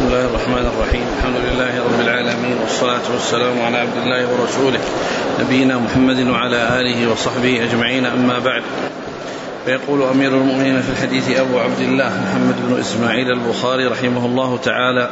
بسم الله الرحمن الرحيم. الحمد لله رب العالمين، والصلاة والسلام على عبد الله ورسوله نبينا محمد وعلى آله وصحبه أجمعين، أما بعد. فيقول أمير المؤمنين في الحديث أبو عبد الله محمد بن إسماعيل البخاري رحمه الله تعالى،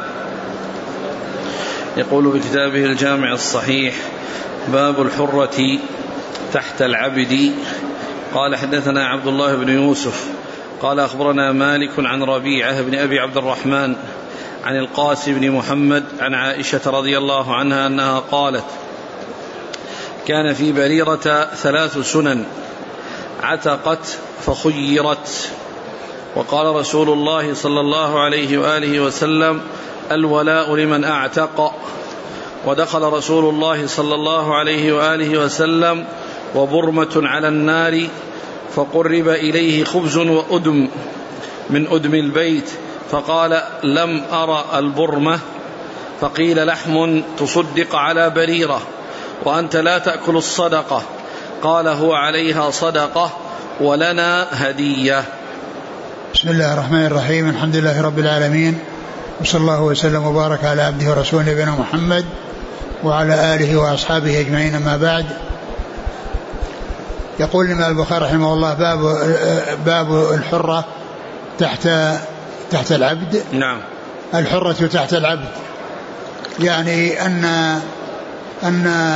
يقول بكتابه الجامع الصحيح: باب الحرة تحت العبد. قال: حدثنا عبد الله بن يوسف قال: أخبرنا مالك عن ربيعة بن أبي عبد الرحمن عن القاسم بن محمد عن عائشة رضي الله عنها أنها قالت: كان في بريرة 3 سنن عتقت فخيرت. وقال رسول الله صلى الله عليه وآله وسلم: الولاء لمن أعتق. ودخل رسول الله صلى الله عليه وآله وسلم وبرمة على النار، فقرب إليه خبز وأدم من أدم البيت، فقال: لم أرى البرمة. فقيل: لحم تصدق على بريرة وأنت لا تأكل الصدقة. قال: هو عليها صدقة ولنا هدية. بسم الله الرحمن الرحيم. الحمد لله رب العالمين، وصلى الله وسلم وبارك على عبده ورسوله نبينا محمد وعلى آله وأصحابه أجمعين، أما بعد. يقول الإمام البخاري رحمه الله: باب الحرة تحت العبد. نعم. الحرة تحت العبد، يعني أن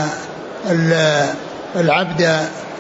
العبد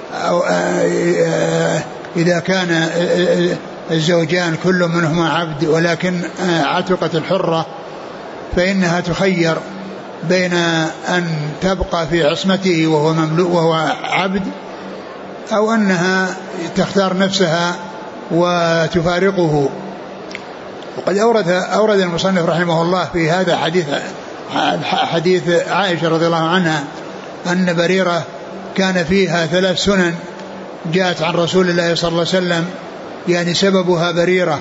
إذا كان الزوجان كل منهما عبد ولكن عتقت الحرة، فإنها تخير بين أن تبقى في عصمته وهو مملوك وهو عبد، أو أنها تختار نفسها وتفارقه. وقد أورد المصنف رحمه الله في هذا حديث عائشة رضي الله عنها أن بريرة كان فيها 3 سنن جاءت عن رسول الله صلى الله عليه وسلم، يعني سببها بريرة.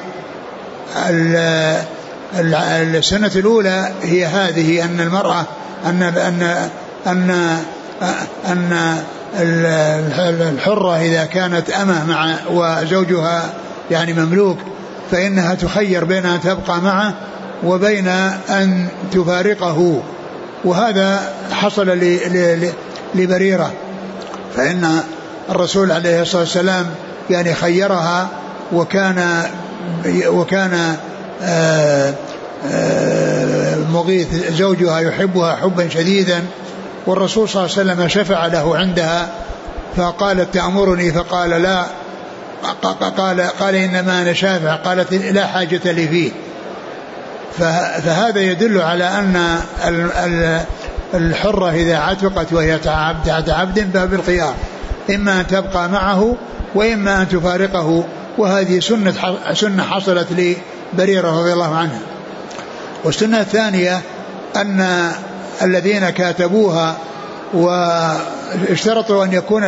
السنة الأولى هي هذه: أن المرأة أن الحرة إذا كانت أمه وزوجها يعني مملوك، فإنها تخير بين أن تبقى معه وبين أن تفارقه. وهذا حصل لبريرة، فإن الرسول عليه الصلاة والسلام يعني خيرها، وكان مغيث زوجها يحبها حبا شديدا، والرسول صلى الله عليه وسلم شفع له عندها، فقالت: تأمرني؟ فقال: لا. قال: إنما أنا شافع. قالت: لا حاجة لي فيه. فهذا يدل على أن الحرة إذا عتقت وهي تحت عبد باب الخيار، إما أن تبقى معه وإما أن تفارقه. وهذه سنة حصلت لبريرة رضي الله عنها. والسنة الثانية أن الذين كاتبوها واشترطوا أن يكون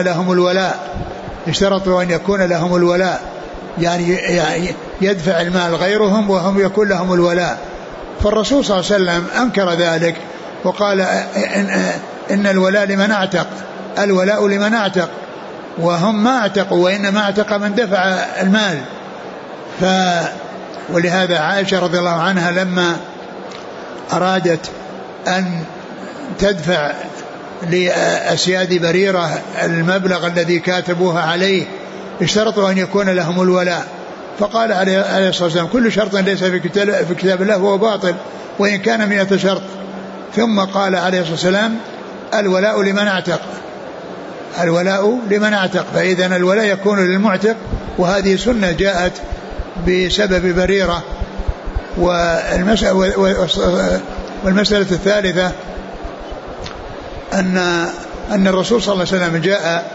لهم الولاء، يعني يدفع المال غيرهم وهم يكون لهم الولاء. فالرسول صلى الله عليه وسلم أنكر ذلك وقال: إن الولاء لمن أعتق، الولاء لمن أعتق، وهم ما اعتقوا، وإنما اعتق من دفع المال. ولهذا عائشة رضي الله عنها لما أرادت أن تدفع لأسياد بريرة المبلغ الذي كاتبوها عليه، اشترطوا أن يكون لهم الولاء، فقال عليه الصلاة والسلام: كل شرط ليس في كتاب الله هو باطل وإن كان 100 شرط. ثم قال عليه الصلاة والسلام: الولاء لمن أعتق. فإذن الولاء يكون للمعتق، وهذه سنة جاءت بسبب بريرة. والمسألة الثالثة أن الرسول صلى الله عليه وسلم جاء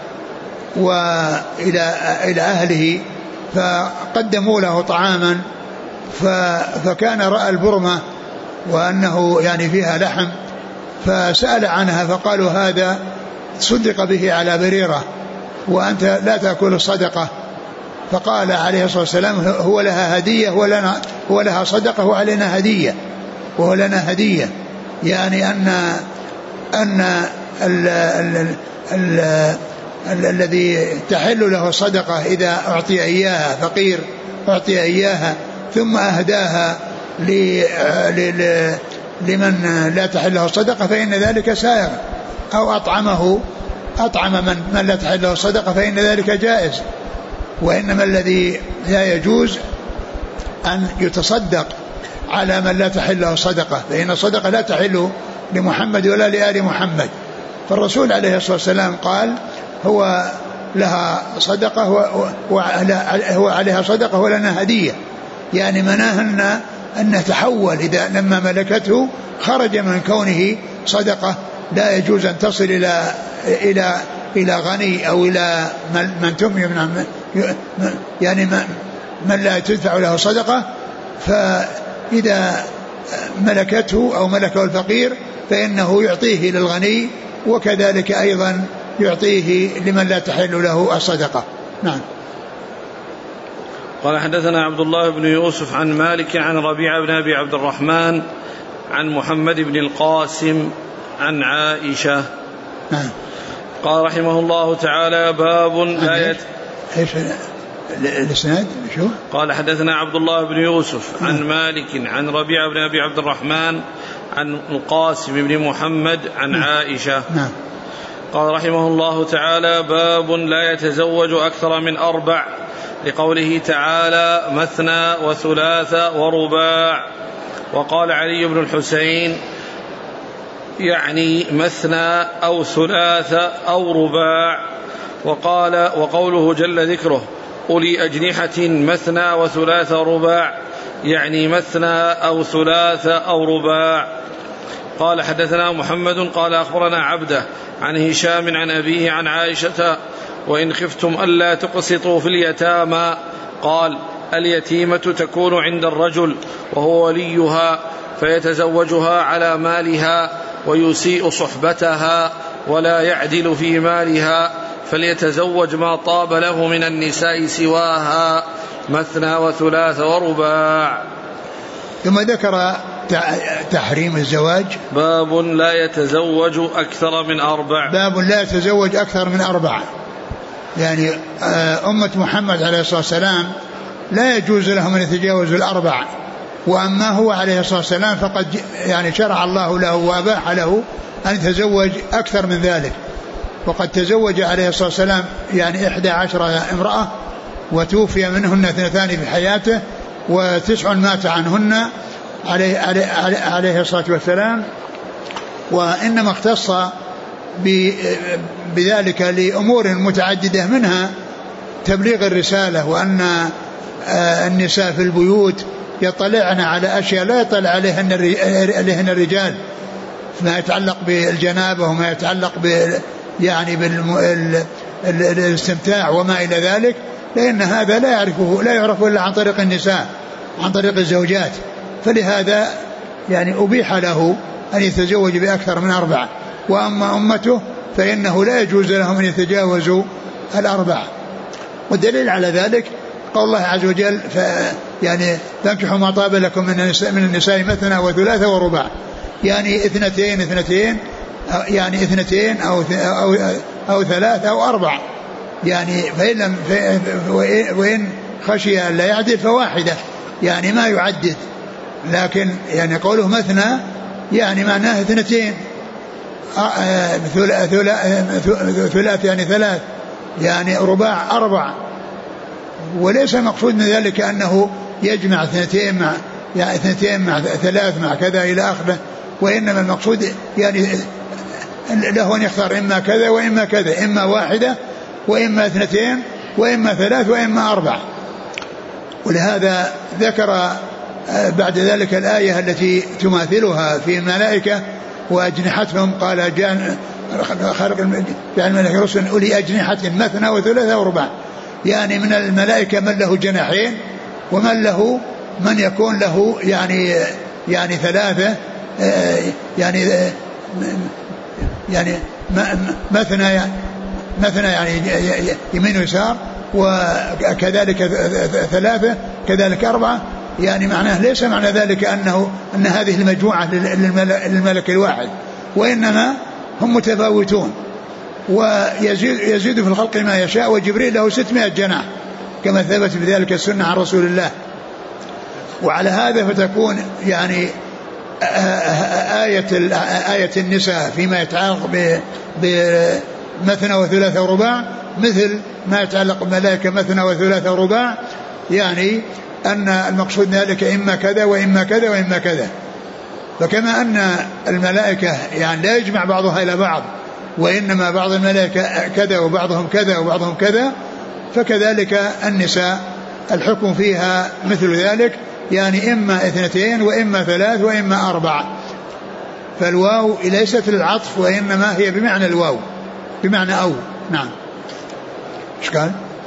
إلى أهله فقدموا له طعاما، فكان رأى البرمة وأنه يعني فيها لحم، فسأل عنها فقالوا: هذا صدق به على بريرة وأنت لا تأكل الصدقة. فقال عليه الصلاة والسلام: هو لها هدية هو لها صدقة وعلينا هدية، وهو لنا هدية، يعني أن الذي تحل له الصدقة إذا أعطي إياها، فقير أعطي إياها ثم أهداها لمن لا تحل له الصدقة فإن ذلك سائغ، أو أطعم من لا تحل له الصدقة فإن ذلك جائز. وإنما الذي لا يجوز أن يتصدق على من لا تحل له الصدقة، فإن الصدقة لا تحل لمحمد ولا لآل محمد. فالرسول عليه الصلاة والسلام قال هو لها صدقة هو عليها صدقة ولنا هدية، يعني مناهن أن نتحول إذا لما ملكته خرج من كونه صدقة، لا يجوز أن تصل إلى غني أو إلى من تمنع يعني من لا تدفع له صدقة. فإذا ملكته أو ملكه الفقير فإنه يعطيه للغني، وكذلك أيضا يعطيه لمن لا تحل له الصدقة. نعم. قال حدثنا عبد الله بن يوسف عن مالك عن ربيعة بن أبي عبد الرحمن عن محمد بن القاسم عن عائشة. نعم. قال رحمه الله تعالى باب لا ايش الاسناد شو؟ قال حدثنا عبد الله بن يوسف عن مالك عن ربيعة بن أبي عبد الرحمن عن القاسم بن محمد عن عائشة. نعم. قال رحمه الله تعالى باب لا يتزوج أكثر من 4 لقوله تعالى مثنى وثلاث ورباع. وقال علي بن الحسين يعني مثنى أو ثلاث أو رباع. وقوله جل ذكره أولي أجنحة مثنى وثلاث ورباع يعني مثنى أو ثلاث أو رباع. قال حدثنا محمد قال أخبرنا عبده عن هشام عن أبيه عن عائشة وإن خفتم ألا تقسطوا في اليتامى قال اليتيمة تكون عند الرجل وهو وليها فيتزوجها على مالها ويسيء صحبتها ولا يعدل في مالها فليتزوج ما طاب له من النساء سواها مثنى وثلاث ورباع. ثم ذكر تحريم الزواج. باب لا يتزوج أكثر من 4. باب لا يتزوج أكثر من 4. يعني أمة محمد عليه الصلاة والسلام لا يجوز لهم أن يتجاوزوا 4. وأما هو عليه الصلاة والسلام فقد يعني شرع الله له وأباح له أن يتزوج أكثر من ذلك. وقد تزوج عليه الصلاة والسلام يعني 11 امرأة وتوفي منهن 2 في حياته و9 مات عنهن عليه الصلاة والسلام. وإنما اختص بذلك لأمور متعددة منها تبليغ الرسالة، وأن النساء في البيوت يطلعن على أشياء لا يطلع عليهن الرجال، ما يتعلق بالجنابة وما يتعلق يعني بالاستمتاع وما إلى ذلك، لأن هذا لا يعرفه إلا عن طريق النساء، عن طريق الزوجات. فلهذا يعني أبيح له أن يتزوج بأكثر من 4. وأما أمته فإنه لا يجوز لهم أن يتجاوزوا 4. والدليل على ذلك قول الله عز وجل يعني تنكحوا ما طاب لكم من النساء مثنى وثلاث ورباع، يعني 2 يعني 2 أو 3 أو 4. يعني وإن خشي أن لا يعدل فواحدة، يعني ما يعدد. لكن يعني قوله مثنى يعني معناه 2، ثلاث يعني 3، يعني رباع 4. وليس مقصود من ذلك أنه يجمع 2 مع يعني 2 مع 3 مع كذا إلى آخره، وإنما المقصود يعني له أن يختار إما كذا وإما كذا، إما واحدة وإما 2 وإما 3 وإما 4. ولهذا ذكر بعد ذلك الآية التي تماثلها في الملائكة وأجنحتهم، قال خلق الملائكة رسل أولي أجنحة مثنى وثلاث ورباع، يعني من الملائكة من له جناحين ومن له من يكون له يعني 3 يعني مثنى يعني يمين ويسار، وكذلك 3 كذلك 4. يعني معناه ليس معنى ذلك أن هذه المجموعة للملك الواحد، وإنما هم متفاوتون، ويزيد في الخلق ما يشاء. وجبريل له 600 جناح كما ثبت بذلك السنة عن رسول الله. وعلى هذا فتكون يعني آية النساء فيما يتعلق بمثنى وثلاث ورباع مثل ما يتعلق بملائكة مثنى وثلاث ورباع، يعني أن المقصود ذلك إما كذا وإما كذا وإما كذا. فكما أن الملائكة يعني لا يجمع بعضها إلى بعض، وإنما بعض الملائكة كذا وبعضهم كذا وبعضهم كذا، فكذلك النساء الحكم فيها مثل ذلك، يعني إما 2 وإما 3 وإما 4. فالواو ليست للعطف وإنما هي بمعنى الواو، بمعنى أو. نعم. إيش قال؟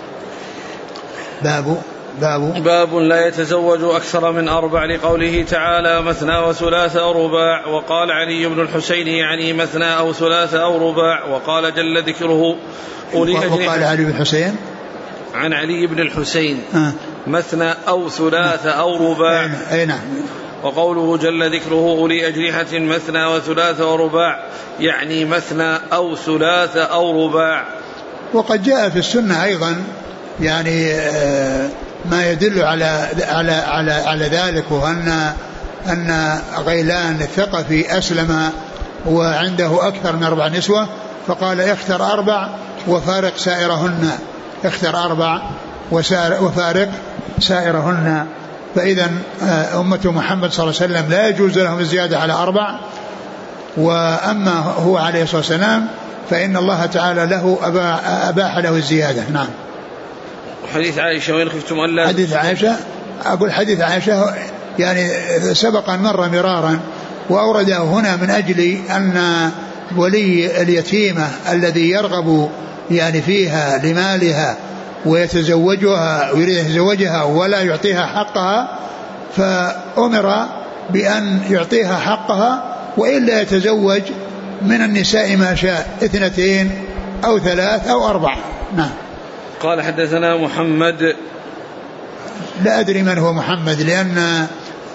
باب لا يتزوج أكثر من 4 لقوله تعالى مثنى وثلاث أو رباع. وقال علي بن الحسين يعني مثنى أو ثلاث أو رباع. وقال جل ذكره وقال علي بن الحسين عن علي بن الحسين مثنى أو ثلاث أو رباع. أي نعم. وقوله جل ذكره أولي أجنحة مثنى وثلاث ورباع يعني مثنى أو ثلاث أو رباع. وقد جاء في السنة أيضا يعني ما يدل على ذلك، وأن غيلان الثقفي أسلم وعنده أكثر من 4 نسوة، فقال اختر 4 وفارق سائرهن، اختر 4 وفارق سائرهن. فإذا أمة محمد صلى الله عليه وسلم لا يجوز لهم الزيادة على 4. وأما هو عليه الصلاة والسلام فإن الله تعالى له أباح له الزيادة. نعم. حديث عائشة وإن خفتم ألا، حديث عائشة، أقول حديث عائشة يعني سبق مر مرارا، وأورده هنا من أجل أن ولي اليتيمة الذي يرغب يعني فيها لمالها ويتزوجها ويريد يتزوجها ولا يعطيها حقها، فأمر بأن يعطيها حقها وإلا يتزوج من النساء ما شاء 2 أو 3 أو 4. نعم. قال حدثنا محمد، لا أدري من هو محمد لأن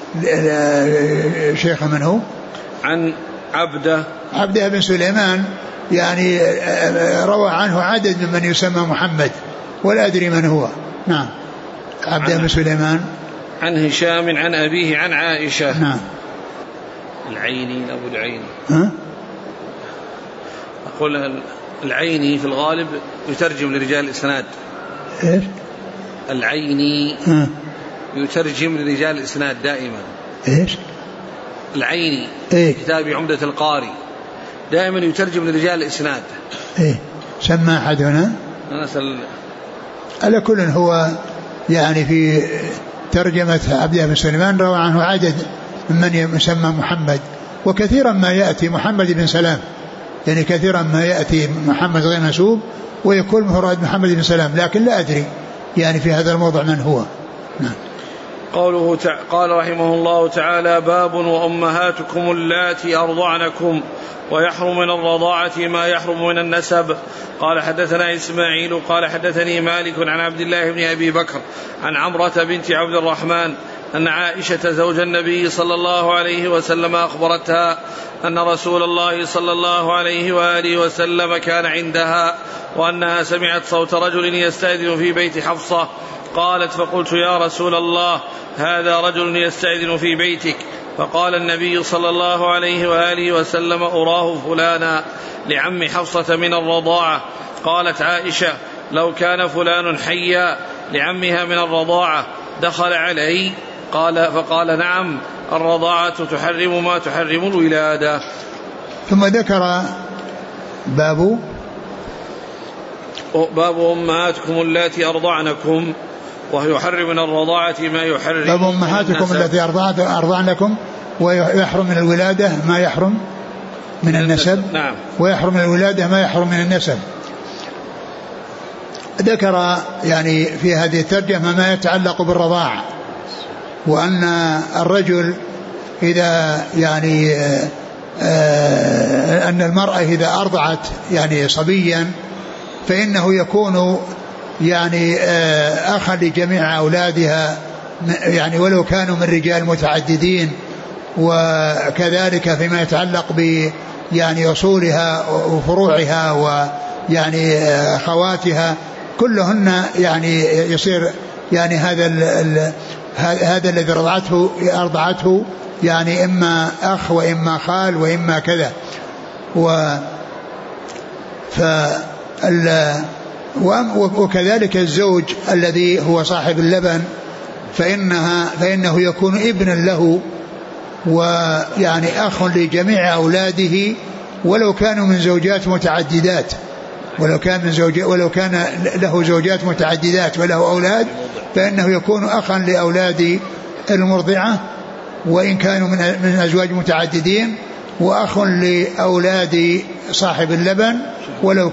شيخ من هو، عن عبده بن سليمان، يعني روى عنه عدد ممن يسمى محمد ولا أدري من هو. نعم. عبده بن سليمان عن هشام عن أبيه عن عائشة. نعم. العيني أبو العيني أقول العيني في الغالب يترجم لرجال الإسناد. إيش؟ العيني يترجم لرجال الإسناد دائما. إيش؟ العيني كتاب عمدة القاري دائما يترجم لرجال الإسناد. سمى أحد هنا؟ على كل هو يعني في ترجمة عبده بن سليمان روى عنه عدد من يسمى محمد، وكثيرا ما يأتي محمد بن سلام، يعني كثيرا ما يأتي محمد غير منسوب ويكون مراد محمد بن سلام، لكن لا أدري يعني في هذا الموضع من هو. نعم. قال رحمه الله تعالى باب وأمهاتكم اللاتي أرضعنكم ويحرم من الرضاعة ما يحرم من النسب. قال حدثنا إسماعيل قال حدثني مالك عن عبد الله بن أبي بكر عن عمرة بنت عبد الرحمن أن عائشة زوج النبي صلى الله عليه وسلم أخبرتها أن رسول الله صلى الله عليه وآله وسلم كان عندها وأنها سمعت صوت رجل يستأذن في بيت حفصة. قالت فقلت يا رسول الله هذا رجل يستأذن في بيتك. فقال النبي صلى الله عليه وآله وسلم أراه فلانا لعم حفصة من الرضاعة. قالت عائشة لو كان فلان حيا لعمها من الرضاعة دخل علي؟ فقال نعم الرضاعة تحرم ما تحرم الولادة. ثم ذكر باب أمهاتكم اللاتي أرضعنكم ويحرم من الرضاعة ما يحرم. باب أمهاتكم التي أرضعنكم ويحرم من الولادة ما يحرم من النسب. نعم. ويحرم من الولادة ما يحرم من النسب. ذكر يعني في هذه الترجمة ما يتعلق بالرضاعة، وأن الرجل إذا يعني أن المرأة إذا أرضعت يعني صبيا فإنه يكون يعني أخا لجميع أولادها، يعني ولو كانوا من رجال متعددين. وكذلك فيما يتعلق ب يعني أصولها وفروعها ويعني خواتها كلهن يعني يصير يعني هذا هذا الذي أرضعته يعني إما أخ وإما خال وإما كذا. وكذلك الزوج الذي هو صاحب اللبن فإنه يكون ابنا له ويعني أخ لجميع أولاده ولو كانوا من زوجات متعددات، ولو كان له زوجات متعددات وله أولاد فإنه يكون أخا لأولاد المرضعة وإن كانوا من أزواج متعددين، وأخ لأولاد صاحب اللبن ولو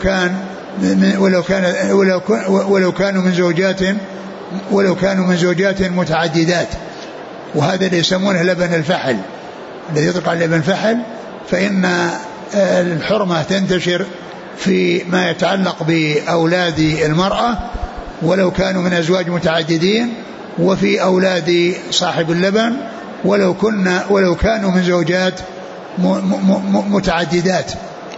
كانوا من زوجات متعددات. وهذا اللي يسمونه لبن الفحل، الذي يطلق على لبن الفحل، فإن الحرمة تنتشر في ما يتعلق بأولاد المرأة ولو كانوا من أزواج متعددين، وفي أولاد صاحب اللبن ولو كانوا من زوجات متعددات.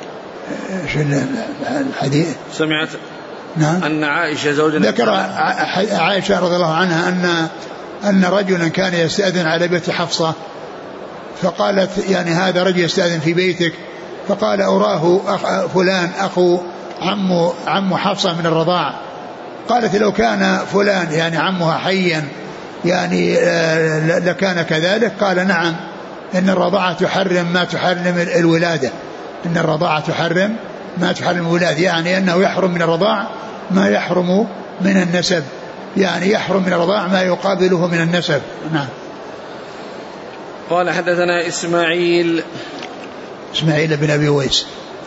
الحديث سمعت نعم أن عائشة زوج ذكر عائشة رضي الله عنها أن رجلا كان يستأذن على بيت حفصة، فقالت يعني هذا رجل يستأذن في بيتك، فقال أراه فلان أخو عم حفصة من الرضاعة. قالت لو كان فلان يعني عمها حيا يعني لكان كذلك. قال نعم، إن الرضاعة تحرم ما تحرم الولادة، إن الرضاعة تحرم ما تحرم الولادة، يعني أنه يحرم من الرضاع ما يحرم من النسب، يعني يحرم من الرضاع ما يقابله من النسب. نعم. قال حدثنا إسماعيل بن أبي ويس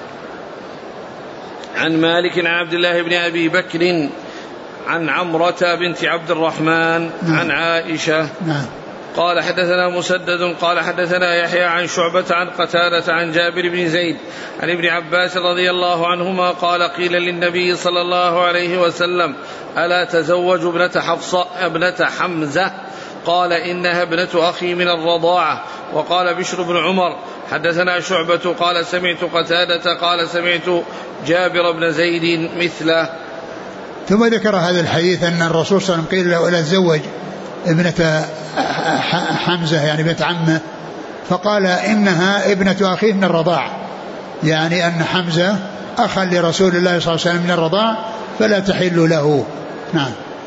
عن مالك عن عبد الله بن أبي بكر عن عمرة بنت عبد الرحمن عن عائشة. قال حدثنا مسدد قال حدثنا يحيى عن شعبة عن قتادة عن جابر بن زيد عن ابن عباس رضي الله عنهما قال قيل للنبي صلى الله عليه وسلم ألا تزوج ابنة حمزة؟ قال إنها ابنة أخي من الرضاعة. وقال بشر بن عمر حدثنا شعبة قال سمعت قتادة قال سمعت جابر بن زيد مثله. ثم ذكر هذا الحديث أن الرسول صلى الله عليه وسلم قيل له ألا تزوج ابنة حمزة يعني بنت عمه، فقال إنها ابنة أخيه من الرضاع، يعني أن حمزة أخا لرسول الله صلى الله عليه وسلم من الرضاع فلا تحل له. نعم.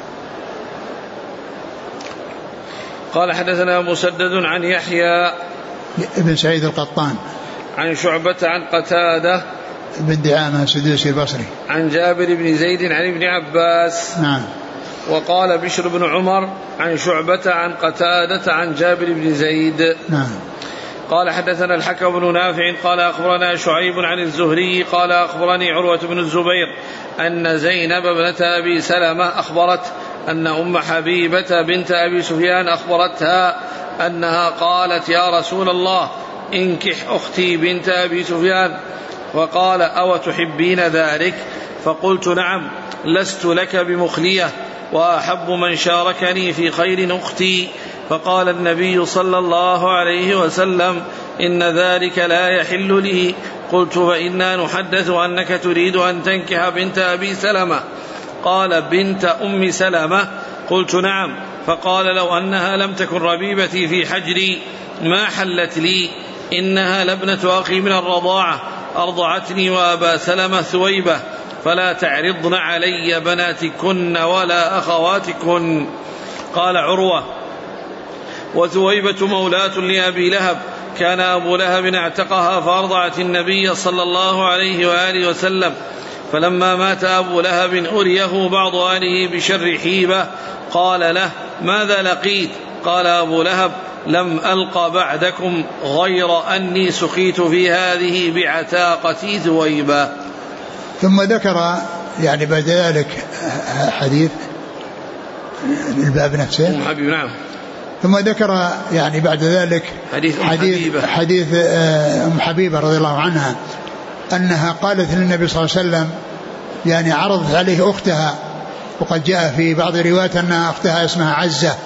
قال حدثنا مسدد عن يحيى ابن سعيد القطان عن شعبة عن قتادة بن دعامة السدوسي البصري عن جابر بن زيد عن ابن عباس. نعم. وقال بشر بن عمر عن شعبة عن قتادة عن جابر بن زيد. نعم. قال حدثنا الحكم بن نافع قال أخبرنا شعيب عن الزهري قال أخبرني عروة بن الزبير أن زينب ابنة أبي سلمة أخبرت أن أم حبيبة بنت أبي سفيان أخبرتها أنها قالت يا رسول الله انكح أختي بنت أبي سفيان. وقال أو تحبين ذلك؟ فقلت نعم، لست لك بمخلية وأحب من شاركني في خير أختي. فقال النبي صلى الله عليه وسلم إن ذلك لا يحل لي. قلت فإنا نحدث أنك تريد أن تنكح بنت أبي سلمة. قال بنت أم سلمة؟ قلت نعم. فقال لو أنها لم تكن ربيبتي في حجري ما حلت لي، إنها لابنة أخي من الرضاعة أرضعتني وأبا سلمة ثويبة، فلا تعرضن علي بناتكن ولا أخواتكن. قال عروة وثويبة مولاة لأبي لهب، كان أبو لهب اعتقها فأرضعت النبي صلى الله عليه وآله وسلم، فلما مات أبو لهب أريه بعض أهله بشر حيبة قال له ماذا لقيت؟ قال أبو لهب لم ألق بعدكم غير أني سقيت في هذه بعتاقتي ثويبة. ثم ذكر يعني بعد ذلك حديث الباب نفسه. نعم. ثم ذكر يعني بعد ذلك حديث أم حبيبة رضي الله عنها أنها قالت للنبي صلى الله عليه وسلم يعني عرضت عليه أختها، وقد جاء في بعض الروايات أن أختها اسمها عزة،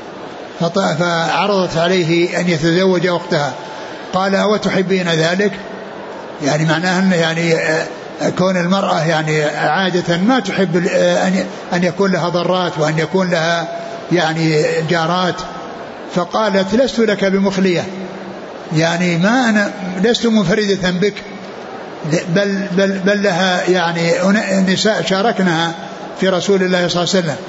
فعرضت عليه أن يتزوج أختها. قال وتحبين ذلك؟ يعني معناه أن يعني كون المرأة يعني عادة ما تحب أن يكون لها ضرات وأن يكون لها يعني جارات، فقالت لست لك بمخلية، يعني ما أنا لست منفردة بك، بل لها يعني نساء شاركنها في رسول الله صلى الله عليه وسلم،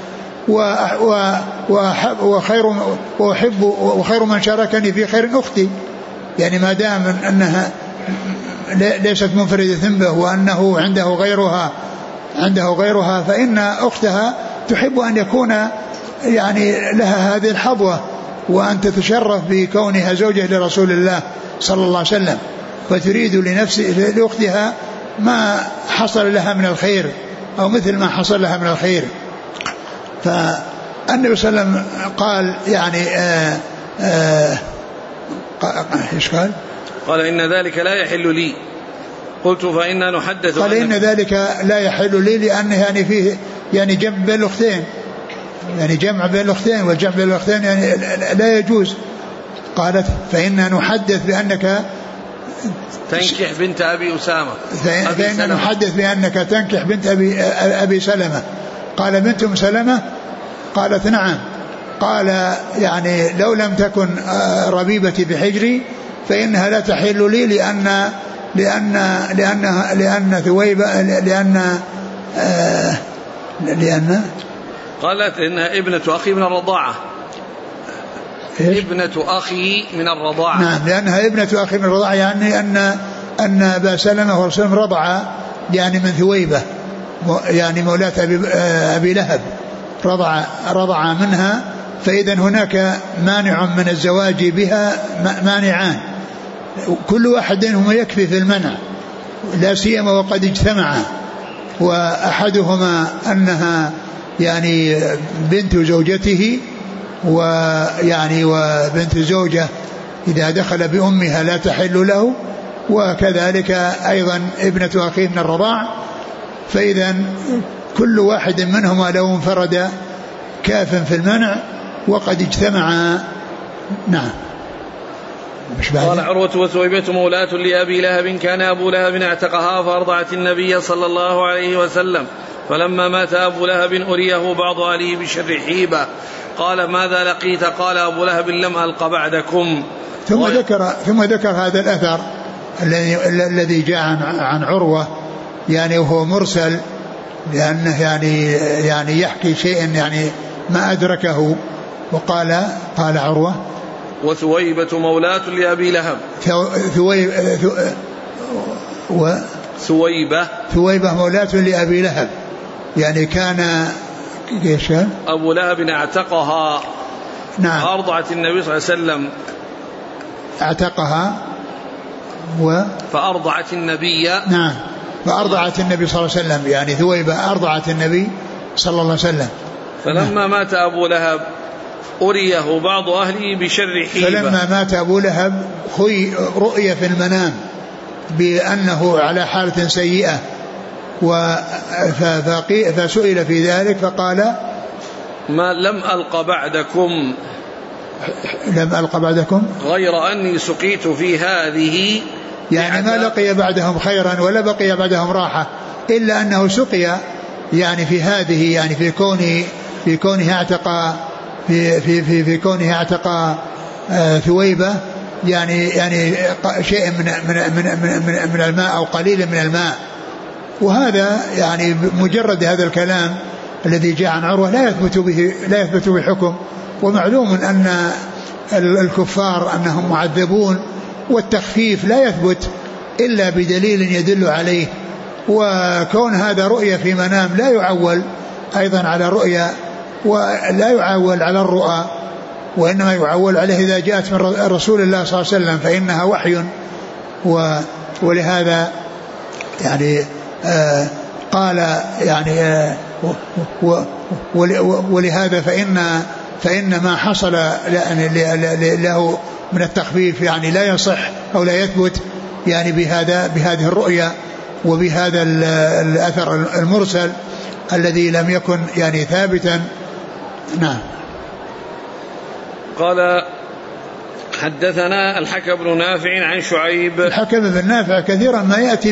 وخير من شاركني في خير أختي، يعني ما دام أنها ليست منفردة به وأنه عنده غيرها فإن أختها تحب أن يكون يعني لها هذه الحظوة وأن تتشرف بكونها زوجة لرسول الله صلى الله عليه وسلم، فتريد لأختها ما حصل لها من الخير أو مثل ما حصل لها من الخير. فالنبي صلى الله عليه وسلم قال يعني إيش قال؟ قال إن ذلك لا يحل لي. قلت فإنا نحدث. قال إن ذلك لا يحل لي لأنه يعني فيه يعني جمع بين الأختين، يعني جمع بين الأختين، والجمع بين الأختين يعني لا يجوز. قالت فإنا نحدث بأنك تنكح بنت أبي أسامة. فإنا نحدث بأنك تنكح بنت أبي سلمة. قال بنت سلمة؟ قالت نعم. قال يعني لو لم تكن ربيبتي بحجري فإنها لا تحل لي لأن ثويبة لأن قالت إنها ابنة أخي من الرضاعة. ابنة أخي من الرضاعة. نعم، لأنها ابنة أخي من الرضاعة، يعني أن أبا سلمة ورسول رضع يعني من ثويبة يعني مولاة أبي لهب، رضع منها، فإذا هناك مانع من الزواج بها، مانعان كل واحد منهما يكفي في المنع، لا سيما وقد اجتمعا، وأحدهما أنها يعني بنت زوجته، ويعني وبنت زوجة إذا دخل بأمها لا تحل له، وكذلك أيضا ابنة أخيه من الرضاع، فإذا كل واحد منهما لو انفرد كاف في المنع وقد اجتمعا. نعم. قال عروة وثويبة مولاة لأبي لهب كان أبو لهب اعتقها فأرضعت النبي صلى الله عليه وسلم، فلما مات أبو لهب أريه بعض أهله بشر حيبة. قال ماذا لقيت؟ قال أبو لهب لم ألق بعدكم. ثم ذكر هذا الأثر الذي جاء عن عروة، يعني وهو مرسل لأنه يعني يحكي شيء يعني ما أدركه. وقال عروة وثويبة مولاة لأبي لهب. ثويبة مولاة لأبي لهب، يعني كان أبو لهب اعتقها. نعم. أرضعت النبي صلى الله عليه وسلم، اعتقها فأرضعت النبي. نعم، فأرضعت النبي صلى الله عليه وسلم، يعني ثويبة أرضعت النبي صلى الله عليه وسلم. فلما مات أبو لهب أريه بعض أهله بشر حيبة. فلما مات أبو لهب رؤية في المنام بأنه على حالة سيئة، فسئل في ذلك فقال ما لم ألق بعدكم غير أني سقيت في هذه، يعني ما لقي بعدهم خيرا ولا بقي بعدهم راحة، إلا أنه سقي يعني في هذه، يعني في كونه اعتق ثويبة، يعني شيء من الماء أو قليل من الماء. وهذا يعني مجرد هذا الكلام الذي جاء عن عروة لا يثبت به حكم، ومعلوم أن الكفار أنهم معذبون، والتخفيف لا يثبت إلا بدليل يدل عليه. وكون هذا رؤية في منام لا يعول أيضا على رؤيا، ولا يعول على الرؤى، وإنما يعول عليه إذا جاءت من رسول الله صلى الله عليه وسلم فإنها وحي. ولهذا يعني قال يعني ولهذا فإن ما حصل له من التخفيف يعني لا يصح أو لا يثبت يعني بهذه الرؤيا وبهذا الأثر المرسل الذي لم يكن يعني ثابتا. نعم. قال حدثنا الحكم بن نافع عن شعيب. الحكم بن نافع كثيرا ما يأتي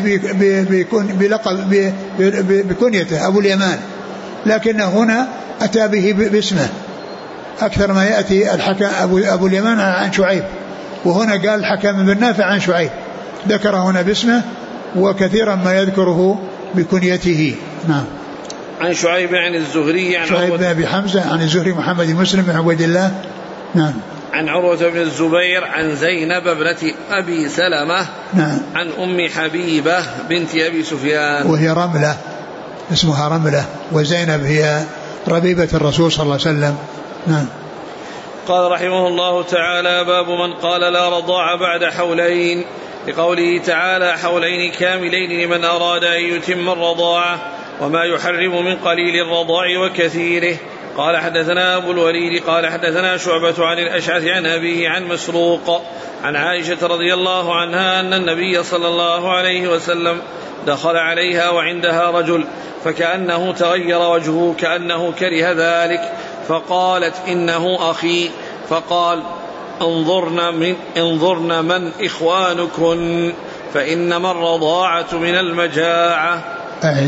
بكنيته أبو اليمان، لكن هنا أتى به باسمه أكثر ما يأتي الحكم أبو اليمان عن شعيب، وهنا قال الحكم بن نافع عن شعيب، ذكر هنا باسمه وكثيرا ما يذكره بكنيته. نعم. عن شعيب عن الزهري عن شعيب بن أبي حمزة عن الزهري محمد بن مسلم بن عبيد الله. نعم. عن عروة بن الزبير عن زينب ابنة أبي سلمة. نعم. عن أم حبيبة بنت أبي سفيان وهي رملة، اسمها رملة، وزينب هي ربيبة الرسول صلى الله عليه وسلم. نعم. قال رحمه الله تعالى: باب من قال لا رضاع بعد حولين، لقوله تعالى: حولين كاملين لمن أراد أن يتم الرضاعة، وما يحرم من قليل الرضاع وكثيره. قال حدثنا أبو الوليد قال حدثنا شعبة عن الأشعث عن أبيه عن مسروق عن عائشة رضي الله عنها أن النبي صلى الله عليه وسلم دخل عليها وعندها رجل فكأنه تغير وجهه كأنه كره ذلك، فقالت: إنه أخي. فقال: انظرن من إخوانكن فإنما الرضاعة من المجاعة. أعد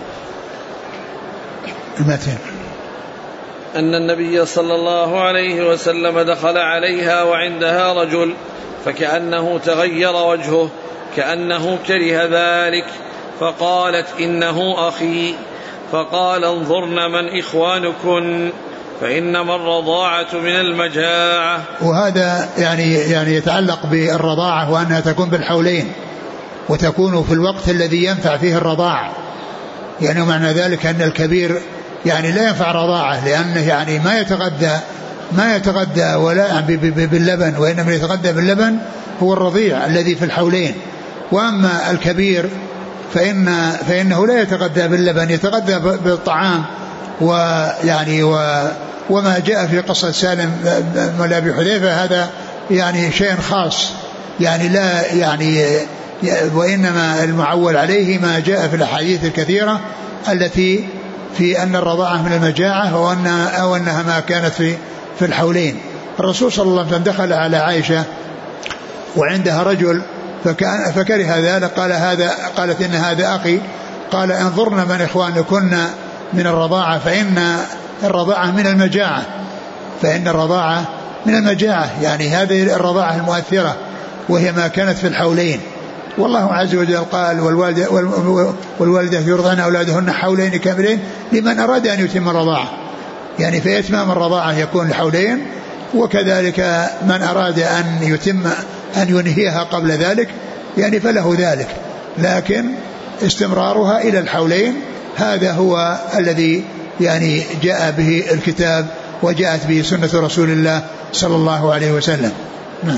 المتن. أن النبي صلى الله عليه وسلم دخل عليها وعندها رجل فكأنه تغير وجهه كأنه كره ذلك، فقالت: إنه أخي. فقال: انظرن من إخوانكن فإنما الرضاعة من المجاعة. وهذا يعني يتعلق بالرضاعة، وأنها تكون بالحولين وتكون في الوقت الذي ينفع فيه الرضاعة. يعني معنى ذلك أن الكبير يعني لا ينفع رضاعة، لأنه يعني ما يتغذى ولا باللبن، وإنما يتغذى باللبن هو الرضيع الذي في الحولين. وأما الكبير فإنه لا يتغذى باللبن، يتغذى بالطعام. ويعني وما جاء في قصة سالم مولى أبي حذيفة هذا يعني شيء خاص، يعني لا يعني، وإنما المعول عليه ما جاء في الأحاديث الكثيرة التي في أن الرضاعة من المجاعة أو أنها ما كانت في الحولين. الرسول صلى الله عليه وسلم دخل على عائشة وعندها رجل فكره ذلك، قالت: إن هذا أخي. قال: انظرن من إخوانكن من الرضاعة فإن الرضاعة من المجاعة، فإن الرضاعة من المجاعة، يعني هذه الرضاعة المؤثرة وهي ما كانت في الحولين. والله عز وجل قال: والوالدة يرضعن أولادهن حولين كاملين لمن أراد أن يتم الرضاعة، يعني في إتمام الرضاعة يكون الحولين، وكذلك من أراد أن ينهيها قبل ذلك يعني فله ذلك، لكن استمرارها إلى الحولين هذا هو الذي يعني جاء به الكتاب وجاءت به سنة رسول الله صلى الله عليه وسلم. نعم.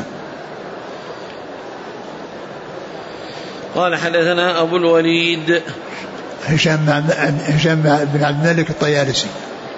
قال حدثنا أبو الوليد هشام بن عبد الملك الطيالسي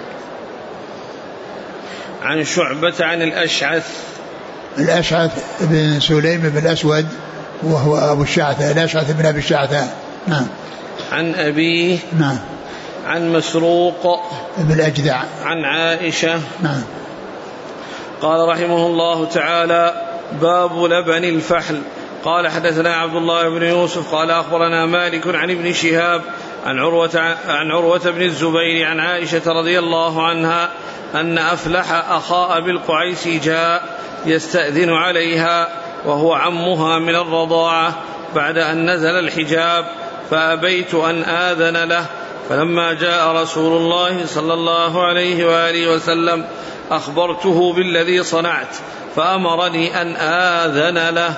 عن شعبة عن الأشعث بن سليم بن الأسود وهو أبو الشعثة، الأشعث بن أبي الشعثة. نعم. عن أبيه. نعم. عن مسروق بن الأجدع عن عائشة. نعم. قال رحمه الله تعالى: باب لبن الفحل. قال حدثنا عبد الله بن يوسف قال أخبرنا مالك عن ابن شهاب عن عروة بن الزبير عن عائشة رضي الله عنها أن أفلح أخا أبي القعيس جاء يستأذن عليها وهو عمها من الرضاعة بعد أن نزل الحجاب، فأبيت أن آذن له، فلما جاء رسول الله صلى الله عليه وآله وسلم أخبرته بالذي صنعت فأمرني أن آذن له.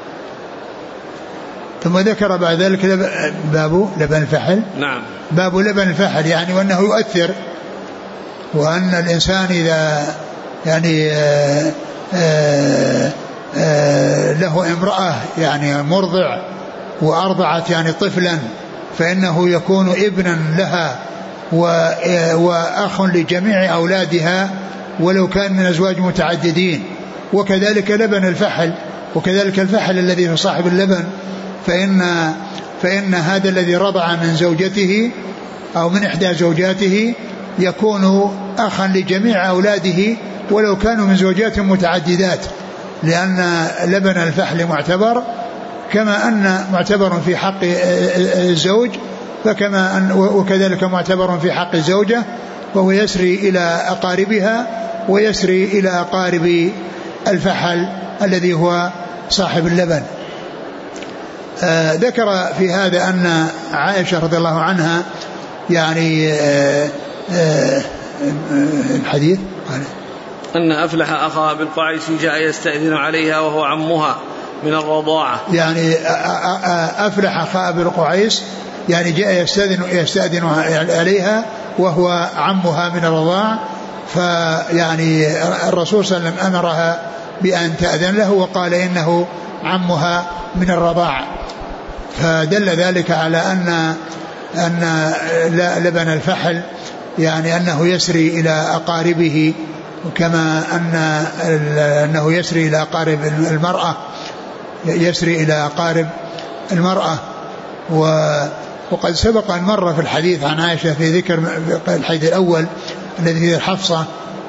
ثم ذكر بعد ذلك باب لبن الفحل. نعم. باب لبن الفحل، يعني وأنه يؤثر، وأن الإنسان إذا يعني له امرأة يعني مرضع وأرضعت يعني طفلا فإنه يكون ابنا لها وأخ لجميع أولادها ولو كان من أزواج متعددين. وكذلك لبن الفحل، وكذلك الفحل الذي في صاحب اللبن، فإن هذا الذي رضع من زوجته أو من إحدى زوجاته يكون أخا لجميع أولاده ولو كانوا من زوجات متعددات، لأن لبن الفحل معتبر كما أن معتبر في حق الزوج وكذلك معتبر في حق الزوجة، وهو يسري إلى أقاربها ويسري إلى أقارب الفحل الذي هو صاحب اللبن. ذكر في هذا أن عائشة رضي الله عنها يعني الحديث أن أفلح أخا بالقعيس جاء يستأذن عليها وهو عمها من الرضاعة. يعني أفلح أخا بالقعيس يعني جاء يستأذن عليها وهو عمها من الرضاعة. فيعني الرسول صلى الله عليه وسلم أمرها بأن تأذن له وقال إنه عمها من الرضاعة. فدل ذلك على أن لبن الفحل يعني أنه يسري إلى أقاربه كما أنه يسري إلى أقارب المرأة، يسري إلى أقارب المرأة. وقد سبق أن مر في الحديث عن عائشة في ذكر الحديث الأول الذي فيه الحفصة،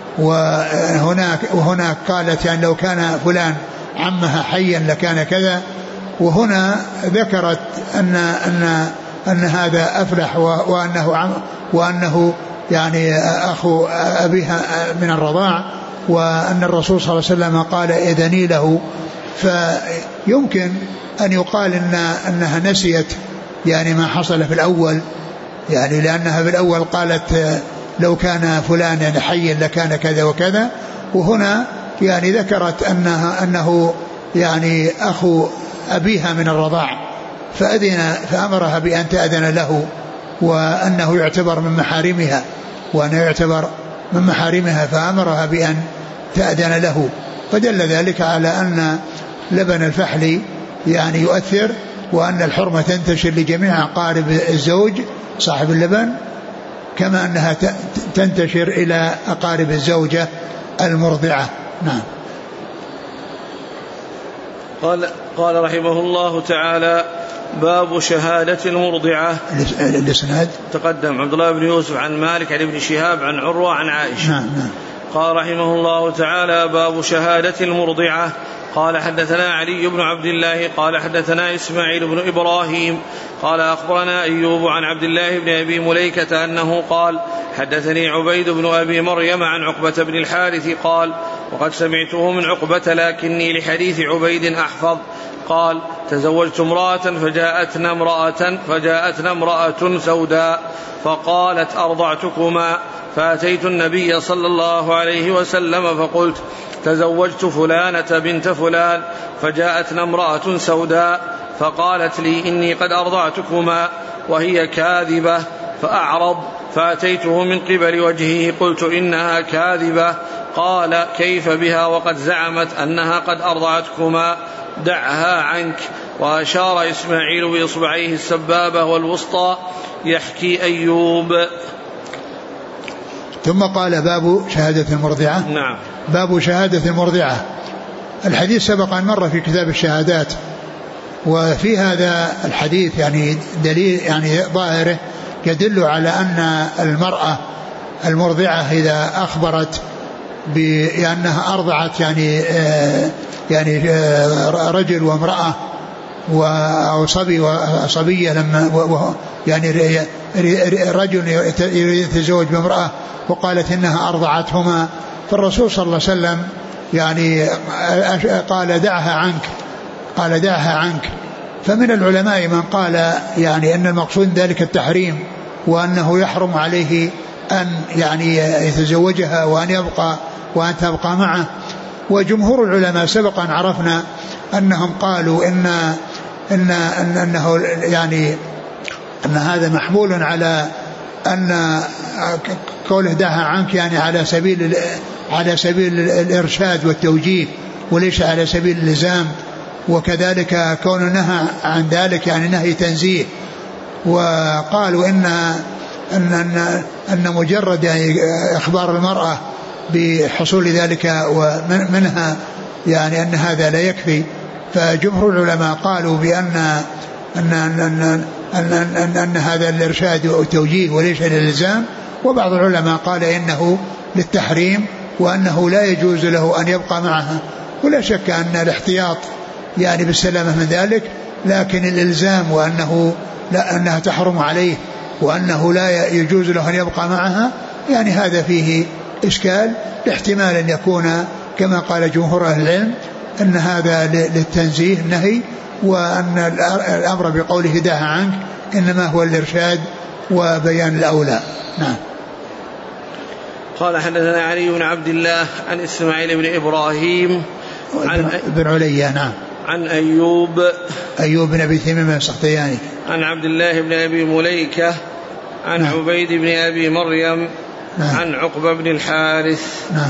وهناك قالت يعني لو كان فلان عمها حيا لكان كذا. وهنا ذكرت أن هذا أفلح وأنه يعني أخو أبيها من الرضاع، وأن الرسول صلى الله عليه وسلم قال إذني له. فيمكن أن يقال أنها نسيت يعني ما حصل في الأول، يعني لأنها في الأول قالت لو كان فلان يعني حي لكان كذا وكذا، وهنا يعني ذكرت أنه يعني أخو أبيها من الرضاع، فأمرها بأن تأذن له وأنه يعتبر من محارمها فأمرها بأن تأذن له. فدل ذلك على أن لبن الفحل يعني يؤثر، وأن الحرمة تنتشر لجميع أقارب الزوج صاحب اللبن كما أنها تنتشر إلى أقارب الزوجة المرضعة. نعم. قال رحمه الله تعالى: باب شهادة المرضعة. الإسناد تقدم عبد الله بن يوسف عن مالك عن ابن شهاب عن عروة عن عائشة. نعم. قال رحمه الله تعالى: باب شهادة المرضعة. قال حدثنا علي بن عبد الله قال حدثنا إسماعيل بن إبراهيم قال أخبرنا أيوب عن عبد الله بن أبي مليكة أنه قال: حدثني عبيد بن أبي مريم عن عقبة بن الحارث قال: وقد سمعته من عقبة لكني لحديث عبيد أحفظ. قال: تزوجت امرأة فجاءتنا امرأة سوداء فقالت: أرضعتكما. فأتيت النبي صلى الله عليه وسلم فقلت: تزوجت فلانة بنت فلان فجاءتنا امرأة سوداء فقالت لي: إني قد أرضعتكما، وهي كاذبة. فأعرض فأتيته من قبل وجهه قلت: إنها كاذبة. قال: كيف بها وقد زعمت أنها قد أرضعتكما؟ دعها عنك. وأشار إسماعيل بإصبعيه السبابة والوسطى يحكي أيوب. ثم قال: باب شهادة المرضعة. نعم. باب شهادة المرضعة. الحديث سبق أن مر في كتاب الشهادات، وفي هذا الحديث يعني دليل يعني ظاهره يدل على أن المرأة المرضعة إذا أخبرت بأنها أرضعت يعني رجل وامرأة أو صبي وصبية، لما يعني رجل يريد يتزوج بامرأة وقالت إنها أرضعتهما، فالرسول صلى الله عليه وسلم يعني قال: دعها عنك. فمن العلماء من قال يعني أن المقصود ذلك التحريم، وأنه يحرم عليه أن يعني يتزوجها وأن تبقى معه. وجمهور العلماء سبقا عرفنا أنهم قالوا أنه يعني أن هذا محمول على أن قوله دعها عنك يعني على سبيل الإرشاد والتوجيه وليس على سبيل الإلزام. وكذلك كون نهى عن ذلك يعني نهي تنزيه. وقالوا أن مجرد يعني إخبار المرأة بحصول ذلك ومنها يعني أن هذا لا يكفي. فجمهور العلماء قالوا بأن أن هذا الإرشاد والتوجيه وليس للإلزام. وبعض العلماء قال إنه للتحريم وأنه لا يجوز له أن يبقى معها. ولا شك أن الاحتياط يعني بالسلامة من ذلك، لكن الإلزام أنها تحرم عليه وأنه لا يجوز له أن يبقى معها يعني هذا فيه إشكال لاحتمال أن يكون كما قال جمهور أهل العلم أن هذا للتنزيه النهي، وأن الأمر بقوله دعها عنك إنما هو الإرشاد وبيان الأولى. نعم. قال حدثنا علي بن عبد الله عن إسماعيل بن إبراهيم بن عليا نعم عن أيوب بن أبي تميم السختياني عن عبد الله بن أبي مليكة عن نعم. عبيد بن أبي مريم نعم. عن عقبة بن الحارث. نعم.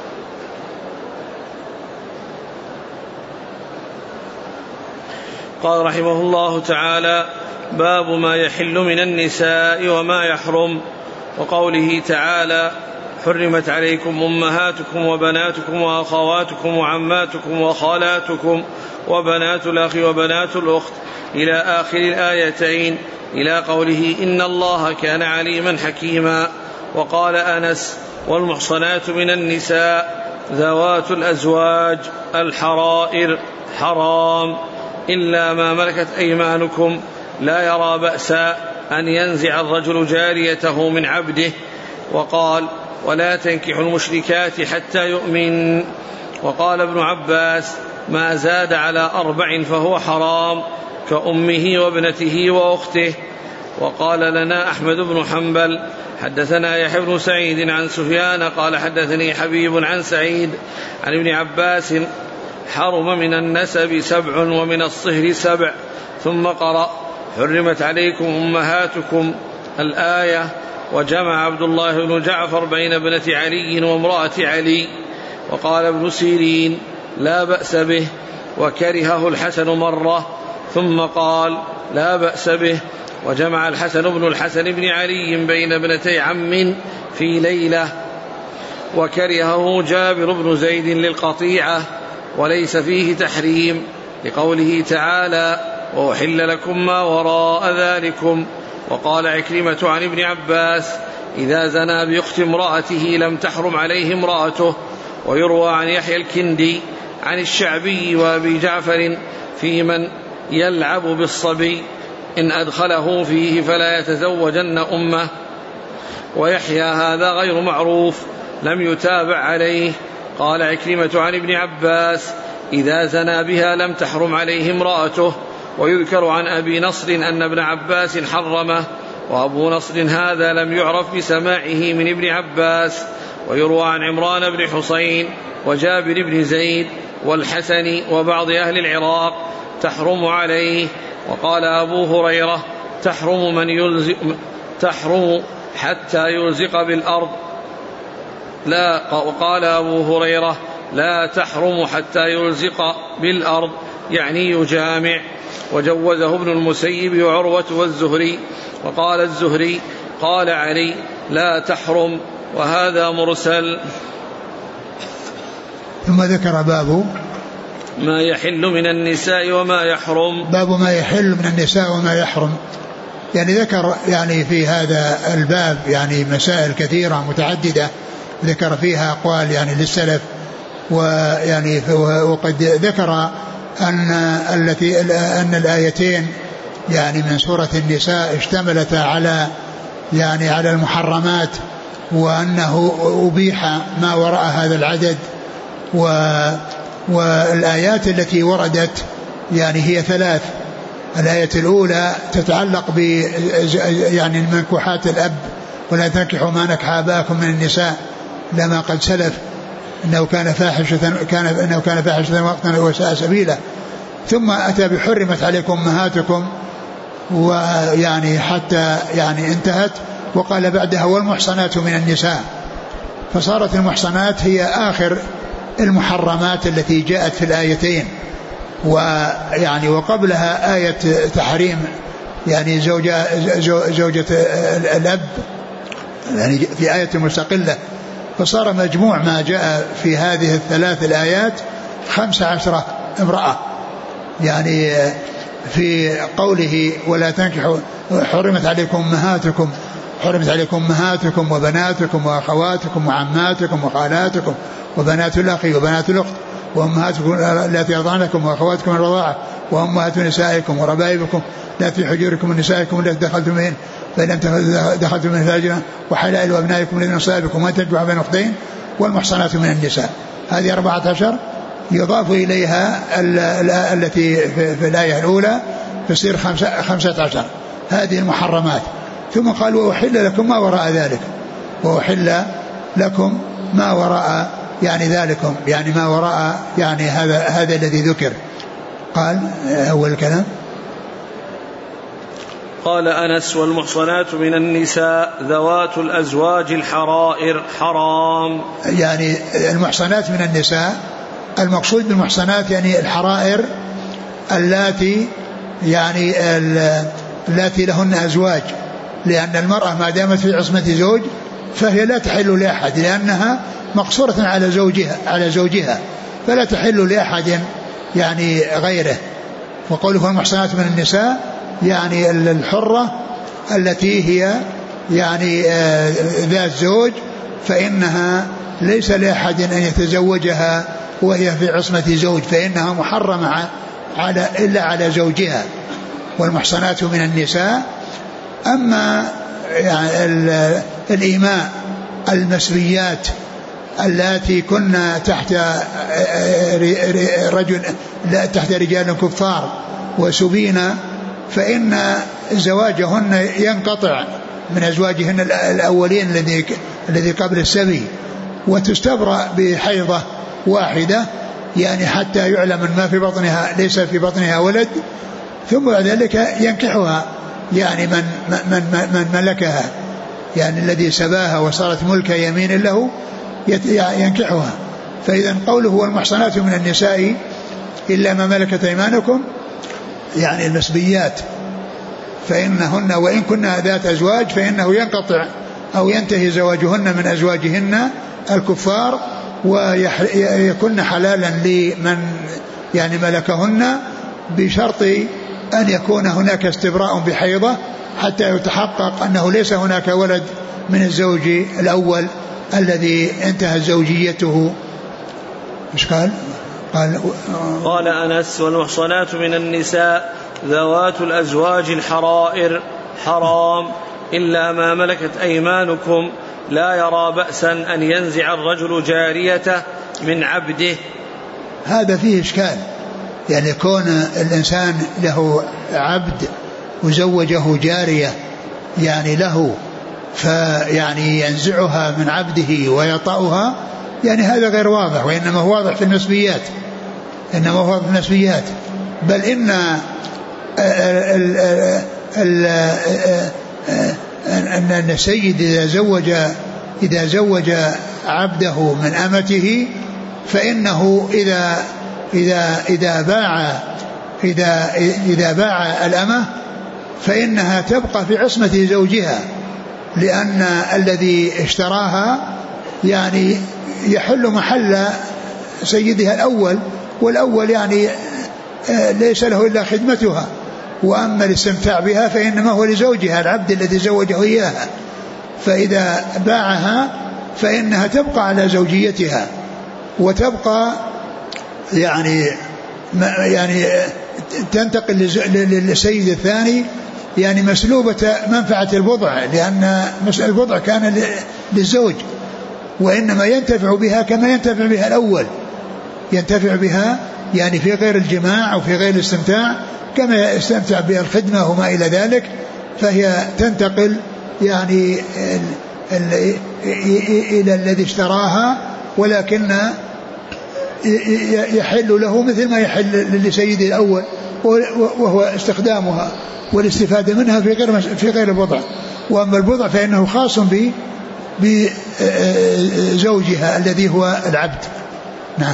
قال رحمه الله تعالى: باب ما يحل من النساء وما يحرم. وقوله تعالى: حرمت عليكم أمهاتكم وبناتكم وأخواتكم وعماتكم وخالاتكم وبنات الأخ وبنات الأخت إلى آخر الآيتين، إلى قوله: إن الله كان عليما حكيما. وقال أنس: والمحصنات من النساء ذوات الأزواج الحرائر حرام إلا ما ملكت أيمانكم، لا يرى بأسا أن ينزع الرجل جاريته من عبده. وقال: ولا تنكحوا المشركات حتى يؤمن. وقال ابن عباس: ما زاد على 4 فهو حرام، كأمه وابنته وأخته. وقال لنا أحمد بن حنبل: حدثنا يحيى بن سعيد عن سفيان قال حدثني حبيب عن سعيد عن ابن عباس: حرم من النسب 7 ومن الصهر 7. ثم قرأ: حرمت عليكم أمهاتكم الآية. وجمع عبد الله بن جعفر بين ابنة علي وامرأة علي. وقال ابن سيرين: لا بأس به، وكرهه الحسن مرة، ثم قال: لا بأس به. وجمع الحسن بن الحسن بن علي بين ابنتي عم في ليلة. وكرهه جابر بن زيد للقطيعة، وليس فيه تحريم، لقوله تعالى: وأحل لكم ما وراء ذلكم. وقال عكرمة عن ابن عباس: إذا زنى بأخت امرأته لم تحرم عليه امرأته. ويروى عن يحيى الكندي عن الشعبي وأبي جعفر في من يلعب بالصبي إن أدخله فيه فلا يتزوجن أمه. ويحيى هذا غير معروف، لم يتابع عليه. قال عكرمة عن ابن عباس: إذا زنى بها لم تحرم عليه امرأته. ويذكر عن أبي نصر أن ابن عباس حرمه، وأبو نصر هذا لم يعرف بسماعه من ابن عباس. ويروى عن عمران بن حسين وجابر بن زيد والحسن وبعض أهل العراق تحرم عليه. وقال أبو هريرة: تحرم حتى يلزق بالأرض. لا، وقال أبو هريرة: لا تحرم حتى يلزق بالأرض، يعني يجامع. وجوزه ابن المسيب وعروة والزهري. وقال الزهري: قال علي: لا تحرم، وهذا مرسل. ثم ذكر باب ما يحل من النساء وما يحرم. باب ما يحل من النساء وما يحرم، يعني ذكر يعني في هذا الباب يعني مسائل كثيرة متعددة ذكر فيها أقوال يعني للسلف، ويعني وقد ذكر أن الآيتين يعني من سورة النساء اشتملتا على يعني على المحرمات، وأنه أبيح ما وراء هذا العدد. والآيات التي وردت يعني هي 3. الآية الأولى تتعلق ب يعني المنكوحات الأب: ولا تنكحوا ما نكح آباءكم من النساء لما قد سلف إنه كان فاحشة وقتا وساء سبيلا. ثم أتى بحرمت عليكم أمهاتكم، ويعني حتى يعني انتهت، وقال بعدها: والمحصنات من النساء. فصارت المحصنات هي آخر المحرمات التي جاءت في الآيتين. ويعني وقبلها آية تحريم يعني زوجة الأب يعني في آية مستقلة. فصار مجموع ما جاء في هذه 3 الآيات 15 امرأة، يعني في قوله: ولا تنكحوا حرمت عليكم أمهاتكم وبناتكم وأخواتكم وعماتكم وخالاتكم وبنات الأخ وبنات الأخت وأمهاتكم التي أرضعنكم وأخواتكم من الرضاعة وأمهات نسائكم وربائبكم التي في حجوركم من نسائكم التي دخلتم بهن فإن لم دخلتم من فاجرا وحلائل أبنائكم من نسائكم وأن تجمعوا بين أختين والمحصنات من النساء. هذه 14 يضاف إليها التي في الآية الأولى تصير 15. هذه المحرمات. ثم قال وأحل لكم ما وراء ذلك، وأحل لكم ما وراء يعني ذلكم يعني ما وراء يعني هذا الذي ذكر. قال أول الكلام قال أنس والمحصنات من النساء ذوات الأزواج الحرائر حرام. يعني المحصنات من النساء المقصود بالمحصنات يعني الحرائر اللاتي يعني اللاتي لهن أزواج، لأن المرأة ما دامت في عصمة زوج فهي لا تحل لأحد لأنها مقصورة على زوجها فلا تحل لأحد يعني غيره. وقوله المحصنات من النساء يعني الحرة التي هي يعني ذات زوج فإنها ليس لأحد أن يتزوجها وهي في عصمة زوج فإنها محرمة إلا على زوجها. والمحصنات من النساء. أما يعني الإيماء المسبيات اللاتي كنا تحت رجال كفار وسبينا فإن زواجهن ينقطع من أزواجهن الأولين الذي قبل السبي وتستبرأ بحيضة واحدة يعني حتى يعلم ما في بطنها ليس في بطنها ولد، ثم بعد ذلك ينكحها يعني من ملكها يعني الذي سباها وصارت ملك يمين له ينكحها. فإذا قوله والمحصنات من النساء إلا ما ملكت أيمانكم يعني المسبيات فإنهن وإن كنا ذات أزواج فإنه ينقطع أو ينتهي زواجهن من أزواجهن الكفار ويكون حلالا لمن يعني ملكهن بشرط أن يكون هناك استبراء بحيضة حتى يتحقق أنه ليس هناك ولد من الزوج الأول الذي انتهت زوجيته. مش قال أنس والمحصنات من النساء ذوات الأزواج الحرائر حرام إلا ما ملكت أيمانكم لا يرى بأسا أن ينزع الرجل جاريته من عبده. هذا فيه إشكال يعني كون الإنسان له عبد وزوجه جارية يعني له فيعني ينزعها من عبده ويطأها يعني هذا غير واضح وإنما هو واضح في النسبيات بل إن أن السيد إذا زوج عبده من أمته فإنه إذا باع الأمة فإنها تبقى في عصمة زوجها لأن الذي اشتراها يعني يحل محل سيدها الأول والأول يعني ليس له إلا خدمتها وأما الاستمتاع بها فإنما هو لزوجها العبد الذي زوجه إياها فإذا باعها فإنها تبقى على زوجيتها وتبقى يعني تنتقل للسيد الثاني يعني مسلوبة منفعة البضع لأن البضع كان للزوج وإنما ينتفع بها كما ينتفع بها الأول ينتفع بها يعني في غير الجماع أو في غير الاستمتاع كما يستمتع بها الخدمة وما إلى ذلك فهي تنتقل يعني إلى الذي اشتراها ولكن يحل له مثل ما يحل لسيده الأول وهو استخدامها والاستفادة منها في غير البضع. وأما البضع فإنه خاص بزوجها الذي هو العبد. نعم.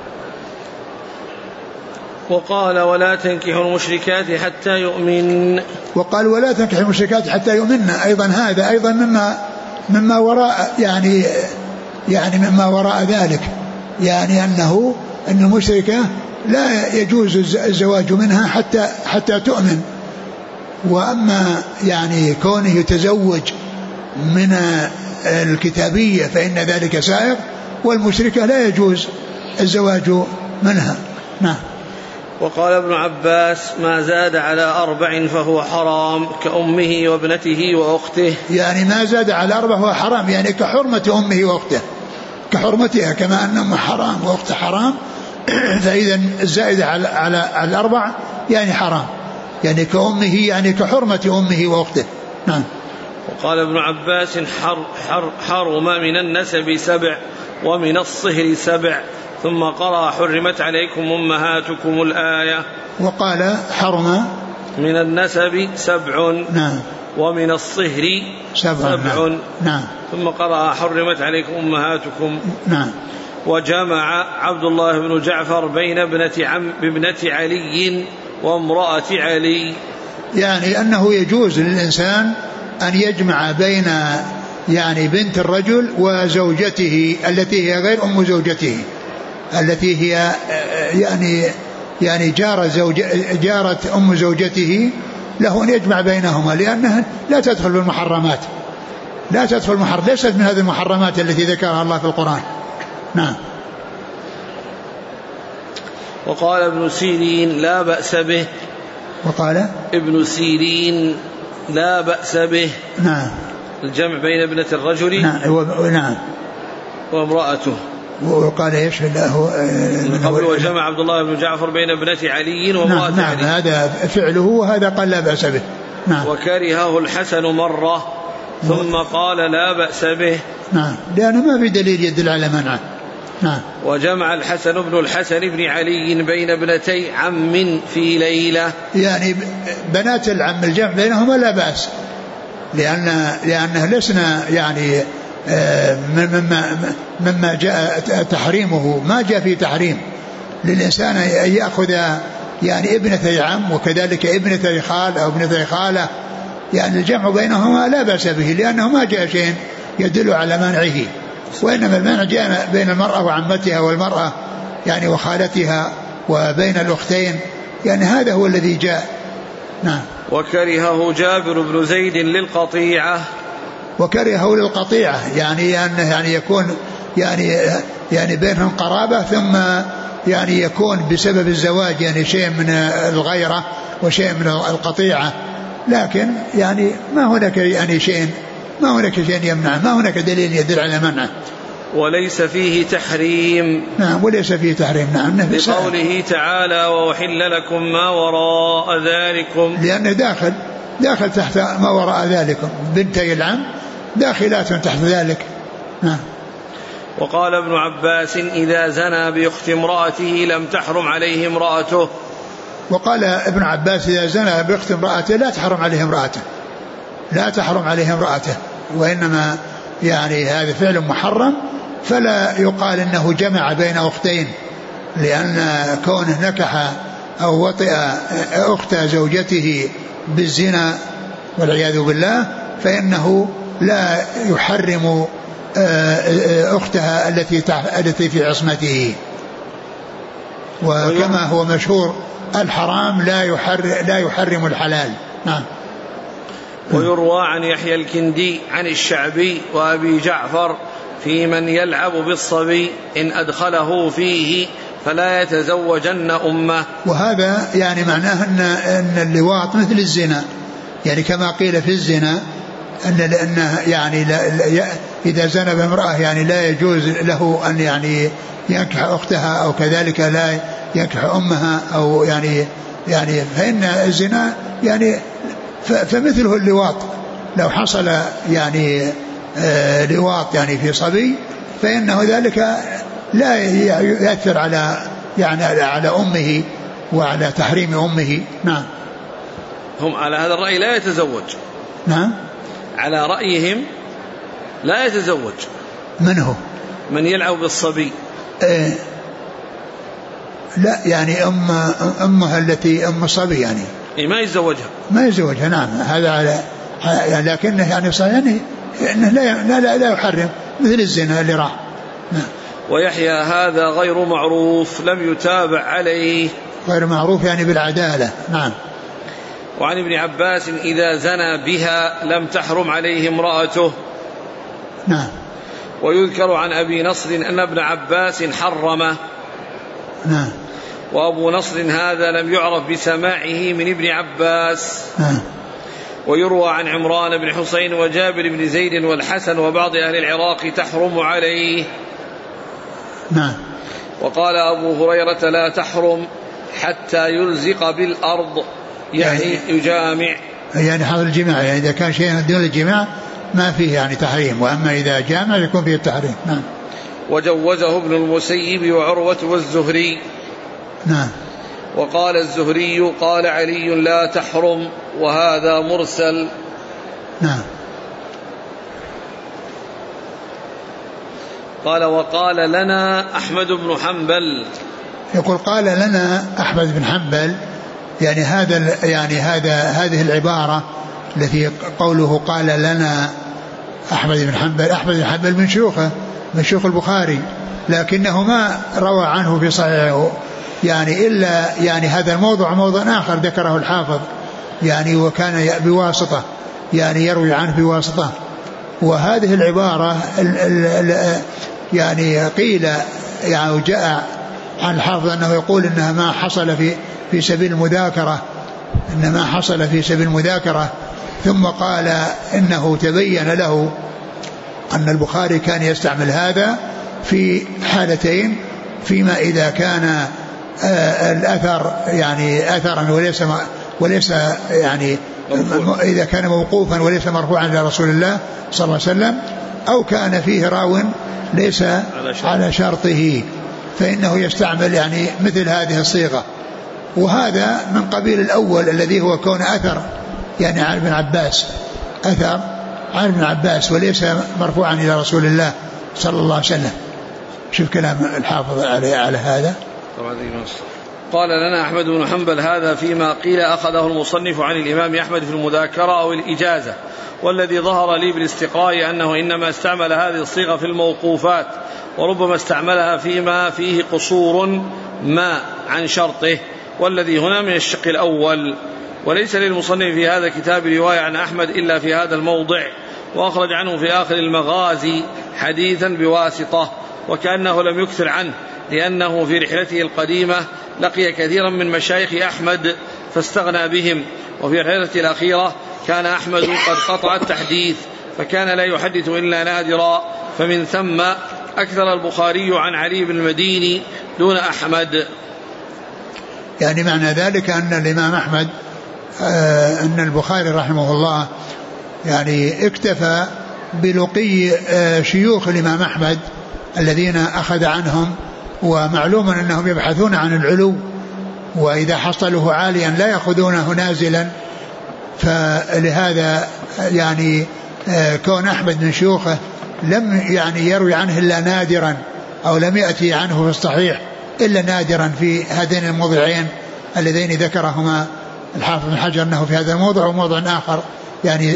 وقال ولا تنكحوا المشركات حتى يؤمن. وقال ولا تنكحوا المشركات حتى يؤمن. أيضا هذا أيضا مما وراء يعني مما وراء ذلك يعني أن المشركة لا يجوز الزواج منها حتى تؤمن. وأما يعني كونه يتزوج من الكتابية فإن ذلك سائغ والمشركة لا يجوز الزواج منها. نعم. وقال ابن عباس ما زاد على 4 فهو حرام كأمه وابنته وأخته. يعني ما زاد على 4 هو حرام، يعني كحرمة أمه وأخته، كحرمتها كما أن أمه حرام وأخته حرام، فإذا الزائدة على 4 يعني حرام، يعني كأمه يعني كحرمة أمه وأخته. نعم. وقال ابن عباس حرم من النسب 7 ومن الصهر 7 ثم قرأ حرمت عليكم أمهاتكم الآية. وقال حرم من النسب 7 نعم ومن الصهر 7 نعم ثم قرأ حرمت عليكم أمهاتكم. نعم. وجمع عبد الله بن جعفر بين ابنة علي وامرأة علي، يعني أنه يجوز للإنسان أن يجمع بين يعني بنت الرجل وزوجته التي هي غير أم زوجته، التي هي يعني جارة أم زوجته، له أن يجمع بينهما، لأنها لا تدخل في المحرمات، لا تدخل المحرمات، ليست من هذه المحرمات التي ذكرها الله في القرآن. نعم. وقال ابن سيرين لا بأس به. وقال ابن سيرين لا بأس به. نعم. الجمع بين ابنة الرجل نعم وامرأته. وقال ايش من قبل وجمع عبد الله بن جعفر بين ابنة علي وامرأة علي. نعم هذا فعله وهذا قال لا بأس به. نعم. وكرهه الحسن مرة ثم قال لا بأس به. نعم لأنه ما في دليل يدل على منعه. نعم. وجمع الحسن بن الحسن بن علي بين ابنتي عم في ليلة، يعني بنات العم الجمع بينهما لا بأس، لأنه لسنا يعني مما جاء تحريمه، ما جاء في تحريم للإنسان أن يأخذ يعني ابنتي عم وكذلك ابنتي خال أو ابنتي خالة، يعني الجمع بينهما لا بأس به، لأنه ما جاء شيء يدل على منعه، وإنما المنع جاء بين المرأة وعمتها والمرأة يعني وخالتها وبين الأختين، يعني هذا هو الذي جاء. نعم. وكرهه جابر بن زيد للقطيعة. وكرهه للقطيعة يعني أنه يعني يكون يعني بينهم قرابة ثم يعني يكون بسبب الزواج يعني شيء من الغيرة وشيء من القطيعة، لكن يعني ما هناك يعني شيء، ما هناك شيء يمنع، ما هناك دليل يدل على منعه. وليس فيه تحريم. نعم وليس فيه تحريم. نعم. لقوله تعالى وأحل لكم ما وراء ذلكم، لأنه داخل تحت ما وراء ذلكم، بنتي العم داخلات تحت ذلك. نعم. وقال ابن عباس إذا زنى بأخت امرأته لم تحرم عليه امرأته. وقال ابن عباس إذا زنى بأخت امرأته لا تحرم عليه امرأته، لا تحرم عليه امرأته، وإنما يعني هذا فعل محرم، فلا يقال إنه جمع بين أختين، لأن كونه نكح أو وطئ أخت زوجته بالزنا والعياذ بالله فإنه لا يحرم أختها التي في عصمته. وكما هو مشهور الحرام لا يحرم الحلال. نعم. ويروى عن يحيى الكندي عن الشعبي وأبي جعفر في من يلعب بالصبي إن أدخله فيه فلا يتزوجن أمه. وهذا يعني معناه أن اللواط مثل الزنا، يعني كما قيل في الزنا أنه يعني إذا زنى بامرأة يعني لا يجوز له أن يعني ينكح أختها أو كذلك لا ينكح أمها أو يعني فإن الزنا يعني فمثله اللواط، لو حصل يعني لواط يعني في صبي فإنه ذلك لا يأثر على يعني على أمه وعلى تحريم أمه. نعم. هم على هذا الرأي لا يتزوج. نعم. على رأيهم لا يتزوج. من هو؟ من يلعب بالصبي. لا يعني أمها التي أم الصبي يعني ما يتزوجها. نعم هذا على يعني لكنه يعني صحيح يعني إنه لا يحرم مثل الزنا اللي راح. نعم. ويحيى هذا غير معروف لم يتابع عليه. غير معروف يعني بالعدالة. نعم. وعن ابن عباس إذا زنى بها لم تحرم عليه امرأته. نعم. ويذكر عن أبي نصر أن ابن عباس حرمه. نعم. وأبو نصر هذا لم يعرف بسماعه من ابن عباس. نعم. ويروى عن عمران بن حسين وجابر بن زيد والحسن وبعض أهل العراق تحرم عليه. نعم. وقال أبو هريرة لا تحرم حتى يلزق بالأرض، يعني يجامع، يعني حظ الجماع، يعني إذا كان شيء دون الجماع ما فيه يعني تحريم، وأما إذا جامع يكون فيه التحريم. نعم. وجوزه ابن المسيب وعروة والزهري. نعم. وقال الزهري قال علي لا تحرم، وهذا مرسل. نعم. قال وقال لنا أحمد بن حنبل، يقول قال لنا أحمد بن حنبل، يعني هذه العبارة التي قوله قال لنا أحمد بن حنبل، أحمد بن حنبل من شيوخه، من شيوخ البخاري، لكنه ما روى عنه في صحيحه يعني إلا يعني هذا الموضوع موضوع آخر ذكره الحافظ يعني، وكان بواسطة يعني يروي عنه بواسطة. وهذه العبارة يعني قيل يعني جاء عن الحافظ أنه يقول إنها ما حصل في سبيل المذاكرة، إنما حصل في سبيل المذاكرة، ثم قال إنه تبين له أن البخاري كان يستعمل هذا في حالتين، فيما إذا كان الأثر يعني أثرا وليس يعني إذا كان موقوفا وليس مرفوعا إلى رسول الله صلى الله عليه وسلم، أو كان فيه راو ليس على شرطه، فإنه يستعمل يعني مثل هذه الصيغة. وهذا من قبيل الأول الذي هو كون أثر يعني عن ابن عباس، أثر عن ابن عباس وليس مرفوعا إلى رسول الله صلى الله عليه وسلم. شوف كلام الحافظ على هذا. قال لنا أحمد بن حنبل هذا فيما قيل أخذه المصنف عن الإمام أحمد في المذاكرة أو الإجازة، والذي ظهر لي بالاستقراء أنه إنما استعمل هذه الصيغة في الموقوفات، وربما استعملها فيما فيه قصور ما عن شرطه، والذي هنا من الشق الأول. وليس للمصنف في هذا الكتاب رواية عن أحمد إلا في هذا الموضع، وأخرج عنه في آخر المغازي حديثا بواسطة، وكأنه لم يكثر عنه، لأنه في رحلته القديمة لقي كثيرا من مشايخ أحمد فاستغنى بهم، وفي رحلته الأخيرة كان أحمد قد قطع التحديث، فكان لا يحدث إلا نادرا، فمن ثم أكثر البخاري عن علي بن المديني دون أحمد. يعني معنى ذلك أن الإمام أحمد أن البخاري رحمه الله يعني اكتفى بلقي شيوخ الإمام أحمد الذين أخذ عنهم، ومعلوم أنهم يبحثون عن العلو، وإذا حصلوه عاليا لا يأخذونه نازلا، فلهذا يعني كون أحمد من شيوخه لم يعني يروي عنه إلا نادرا، أو لم يأتي عنه في الصحيح إلا نادرا في هذين الموضعين اللذين ذكرهما الحافظ بن حجر، أنه في هذا الموضع وموضع آخر يعني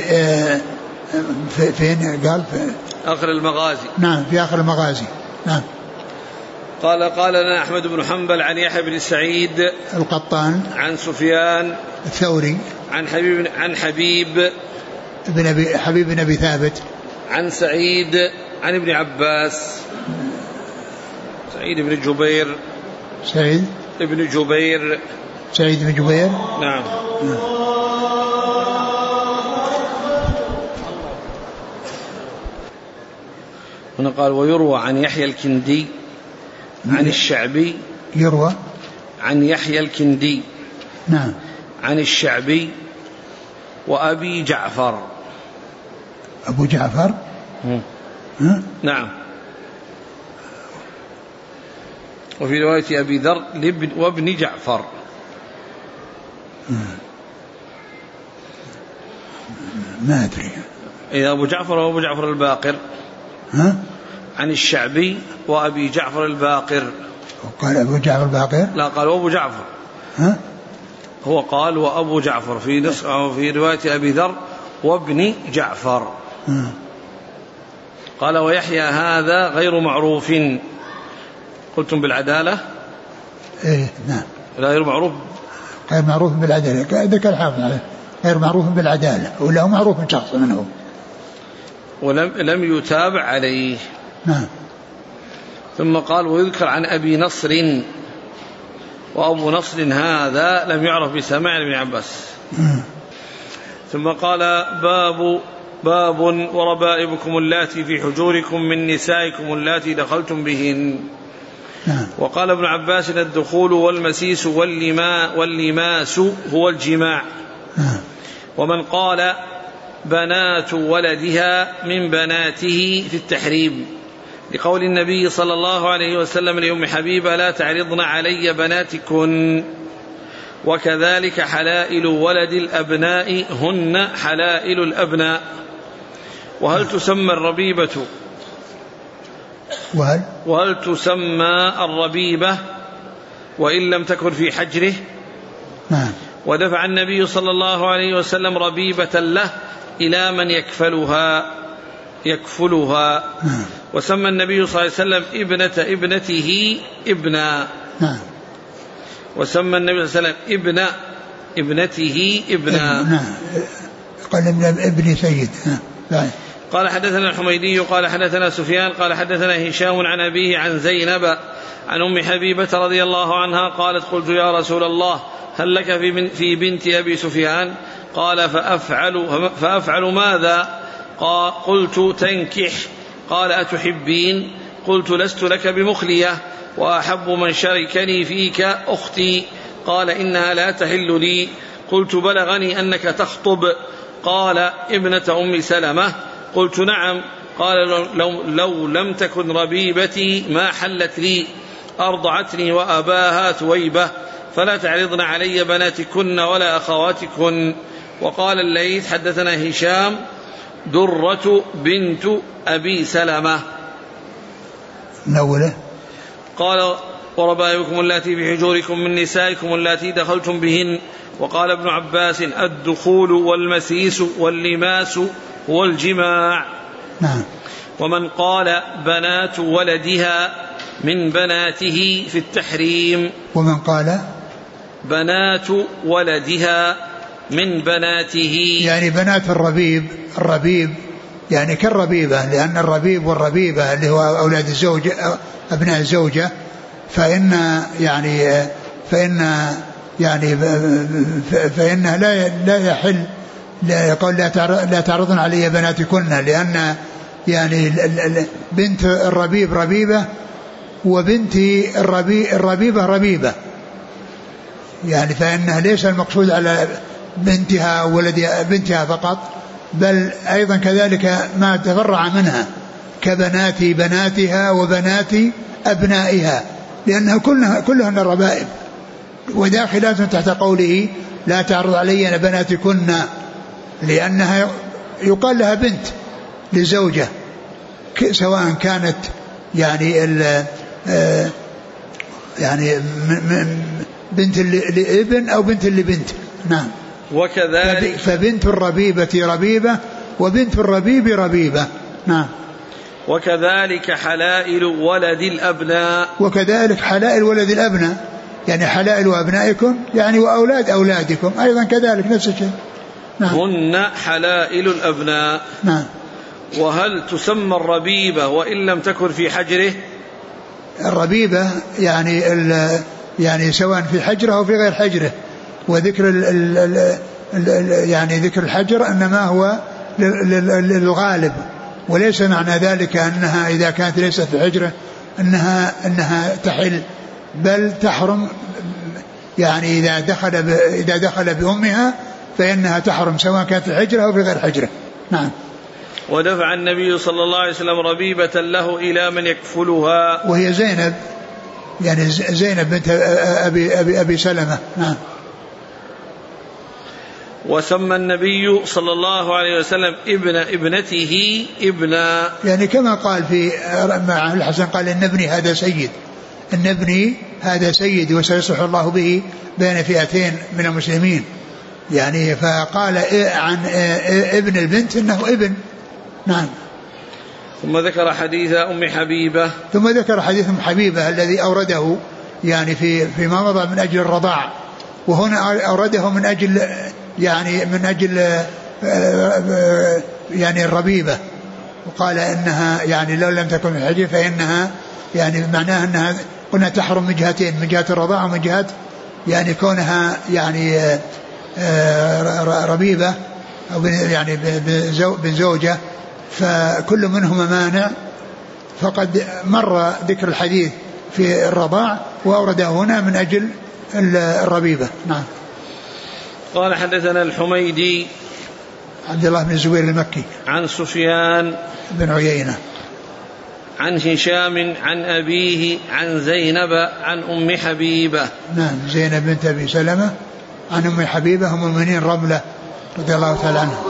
فين قال في آخر المغازي. نعم في آخر المغازي. نعم. قال لنا أحمد بن حنبل عن يحيى بن سعيد القطان عن سفيان الثوري عن حبيب بن أبي ثابت عن سعيد عن ابن عباس، سعيد بن جبير نعم. هنا قال ويروى عن يحيى الكندي عن الشعبي، يروى عن يحيى الكندي نعم عن الشعبي وأبي جعفر. أبو جعفر نعم. وفي رواية أبي ذر وابن جعفر. ما أدري إذا أبو جعفر وأبو جعفر الباقر عن الشعبي وأبي جعفر الباقر. قال أبو جعفر الباقر؟ لا قال وأبو جعفر. هو قال وأبو جعفر في رواية أبي ذر وابن جعفر. قال ويحيى هذا غير معروف. قلتم بالعدالة؟ إيه نعم. لا غير معروف بالعدالة، ذكر الحافظ عليه غير معروف بالعدالة، ولا هو معروف شخص منه ولم يتابع عليه. نعم. ثم قال ويذكر عن أبي نصر وأبو نصر هذا لم يعرف بسماع ابن عباس. ثم قال باب وربائبكم اللاتي في حجوركم من نسائكم اللاتي دخلتم بهن. وقال ابن عباس الدخول والمسيس واللماس هو الجماع. ومن قال بنات ولدها من بناته في التحريم لقول النبي صلى الله عليه وسلم لأم حبيبة لا تعرضن علي بناتكن. وكذلك حلائل ولد الأبناء هن حلائل الأبناء. وهل تسمى الربيبة وهل تسمى الربيبة وإن لم تكن في حجره؟ ودفع النبي صلى الله عليه وسلم ربيبة له إلى من يكفلها. وسمى النبي صلى الله عليه وسلم ابنة ابنته ابنا. وسمى النبي صلى الله عليه وسلم ابنته ابنا. قال ابن سيد. قال حدثنا الحميدي قال حدثنا سفيان قال حدثنا هشام عن أبيه عن زينب عن أم حبيبة رضي الله عنها قالت قلت يا رسول الله هل لك في بنت أبي سفيان؟ قال فأفعل ماذا؟ قلت تنكح. قال أتحبين؟ قلت لست لك بمخلية وأحب من شركني فيك أختي. قال إنها لا تحل لي. قلت بلغني أنك تخطب. قال ابنة أم سلمة. قلت نعم. قال لو لم تكن ربيبتي ما حلت لي، أرضعتني وأباها ثويبة، فلا تعرضن علي بناتكن ولا أخواتكن. وقال الليث حدثنا هشام درة بنت أبي سلمة. نوله قال وربائبكم اللاتي في حجوركم من نسائكم اللاتي دخلتم بهن. وقال ابن عباس الدخول والمسيس واللماس هو الجماع. ومن قال بنات ولدها من بناته في التحريم. ومن قال بنات ولدها من بناته يعني بنات الربيب يعني كالربيبة، لأن الربيب والربيبة اللي هو أولاد الزوج أبناء الزوجة فإنها لا يحل يقول لا تعرضن علي بناتكن، لأن يعني بنت الربيب ربيبة وبنت الربيبة ربيبة، يعني فإنها ليس المقصود على بنتها وولد بنتها فقط، بل أيضا كذلك ما تفرع منها كبنات بناتها وبنات أبنائها، لأنها كلهن ربائب وداخلات تحت قوله لا تعرض علي بناتكن، لأنها يقال لها بنت لزوجة سواء كانت يعني بنت لابن أو بنت لبنت. نعم. وكذلك فبنت الربيبة ربيبة وبنت الربيب ربيبة. نعم. وكذلك حلائل ولد الأبناء. وكذلك حلائل ولد الأبناء يعني حلائل أبنائكم يعني وأولاد أولادكم أيضا كذلك نفس الشيء. نعم. هن حلائل الأبناء. نعم. وهل تسمى الربيبة وإن لم تكن في حجره؟ الربيبة يعني سواء في حجره أو في غير حجره، وذكر يعني ذكر الحجر إنما هو للغالب، وليس معنى ذلك أنها إذا كانت ليست في حجره أنها تحل، بل تحرم يعني إذا دخل بأمها فإنها تحرم سواء كانت في حجره أو في غير حجره. نعم. ودفع النبي صلى الله عليه وسلم ربيبة له إلى من يكفلها وهي زينب، يعني زينب بنت أبي سلمة. نعم. وسمى النبي صلى الله عليه وسلم ابنته ابنا، يعني كما قال في مع الحسن قال إن ابني هذا سيد، إن ابني هذا سيد وسيصلح الله به بين فئتين من المسلمين، يعني فقال عن ابن البنت إنه ابن. نعم. ثم ذكر حديث أم حبيبة. ثم ذكر حديث أم حبيبة الذي أورده يعني فيما مضى من أجل الرضاع، وهنا أورده من أجل يعني الربيبة، وقال إنها يعني لو لم تكن في الحجر فإنها يعني معناها أنها قلنا تحرم من جهتين، من جهة الرضاعة ومن جهة يعني كونها يعني ربيبة أو يعني بزوجة، فكل منهما مانع. فقد مر ذكر الحديث في الرضاع وأورده هنا من أجل الربيبة. نعم. قال حدثنا الحميدي عبد الله بن الزبير المكي عن سفيان بن عيينة عن هشام عن أبيه عن زينب عن أم حبيبة. نعم، زينب بنت أبي سلمة عن أم حبيبة أم المؤمنين رملة رضي الله تعالى عنها.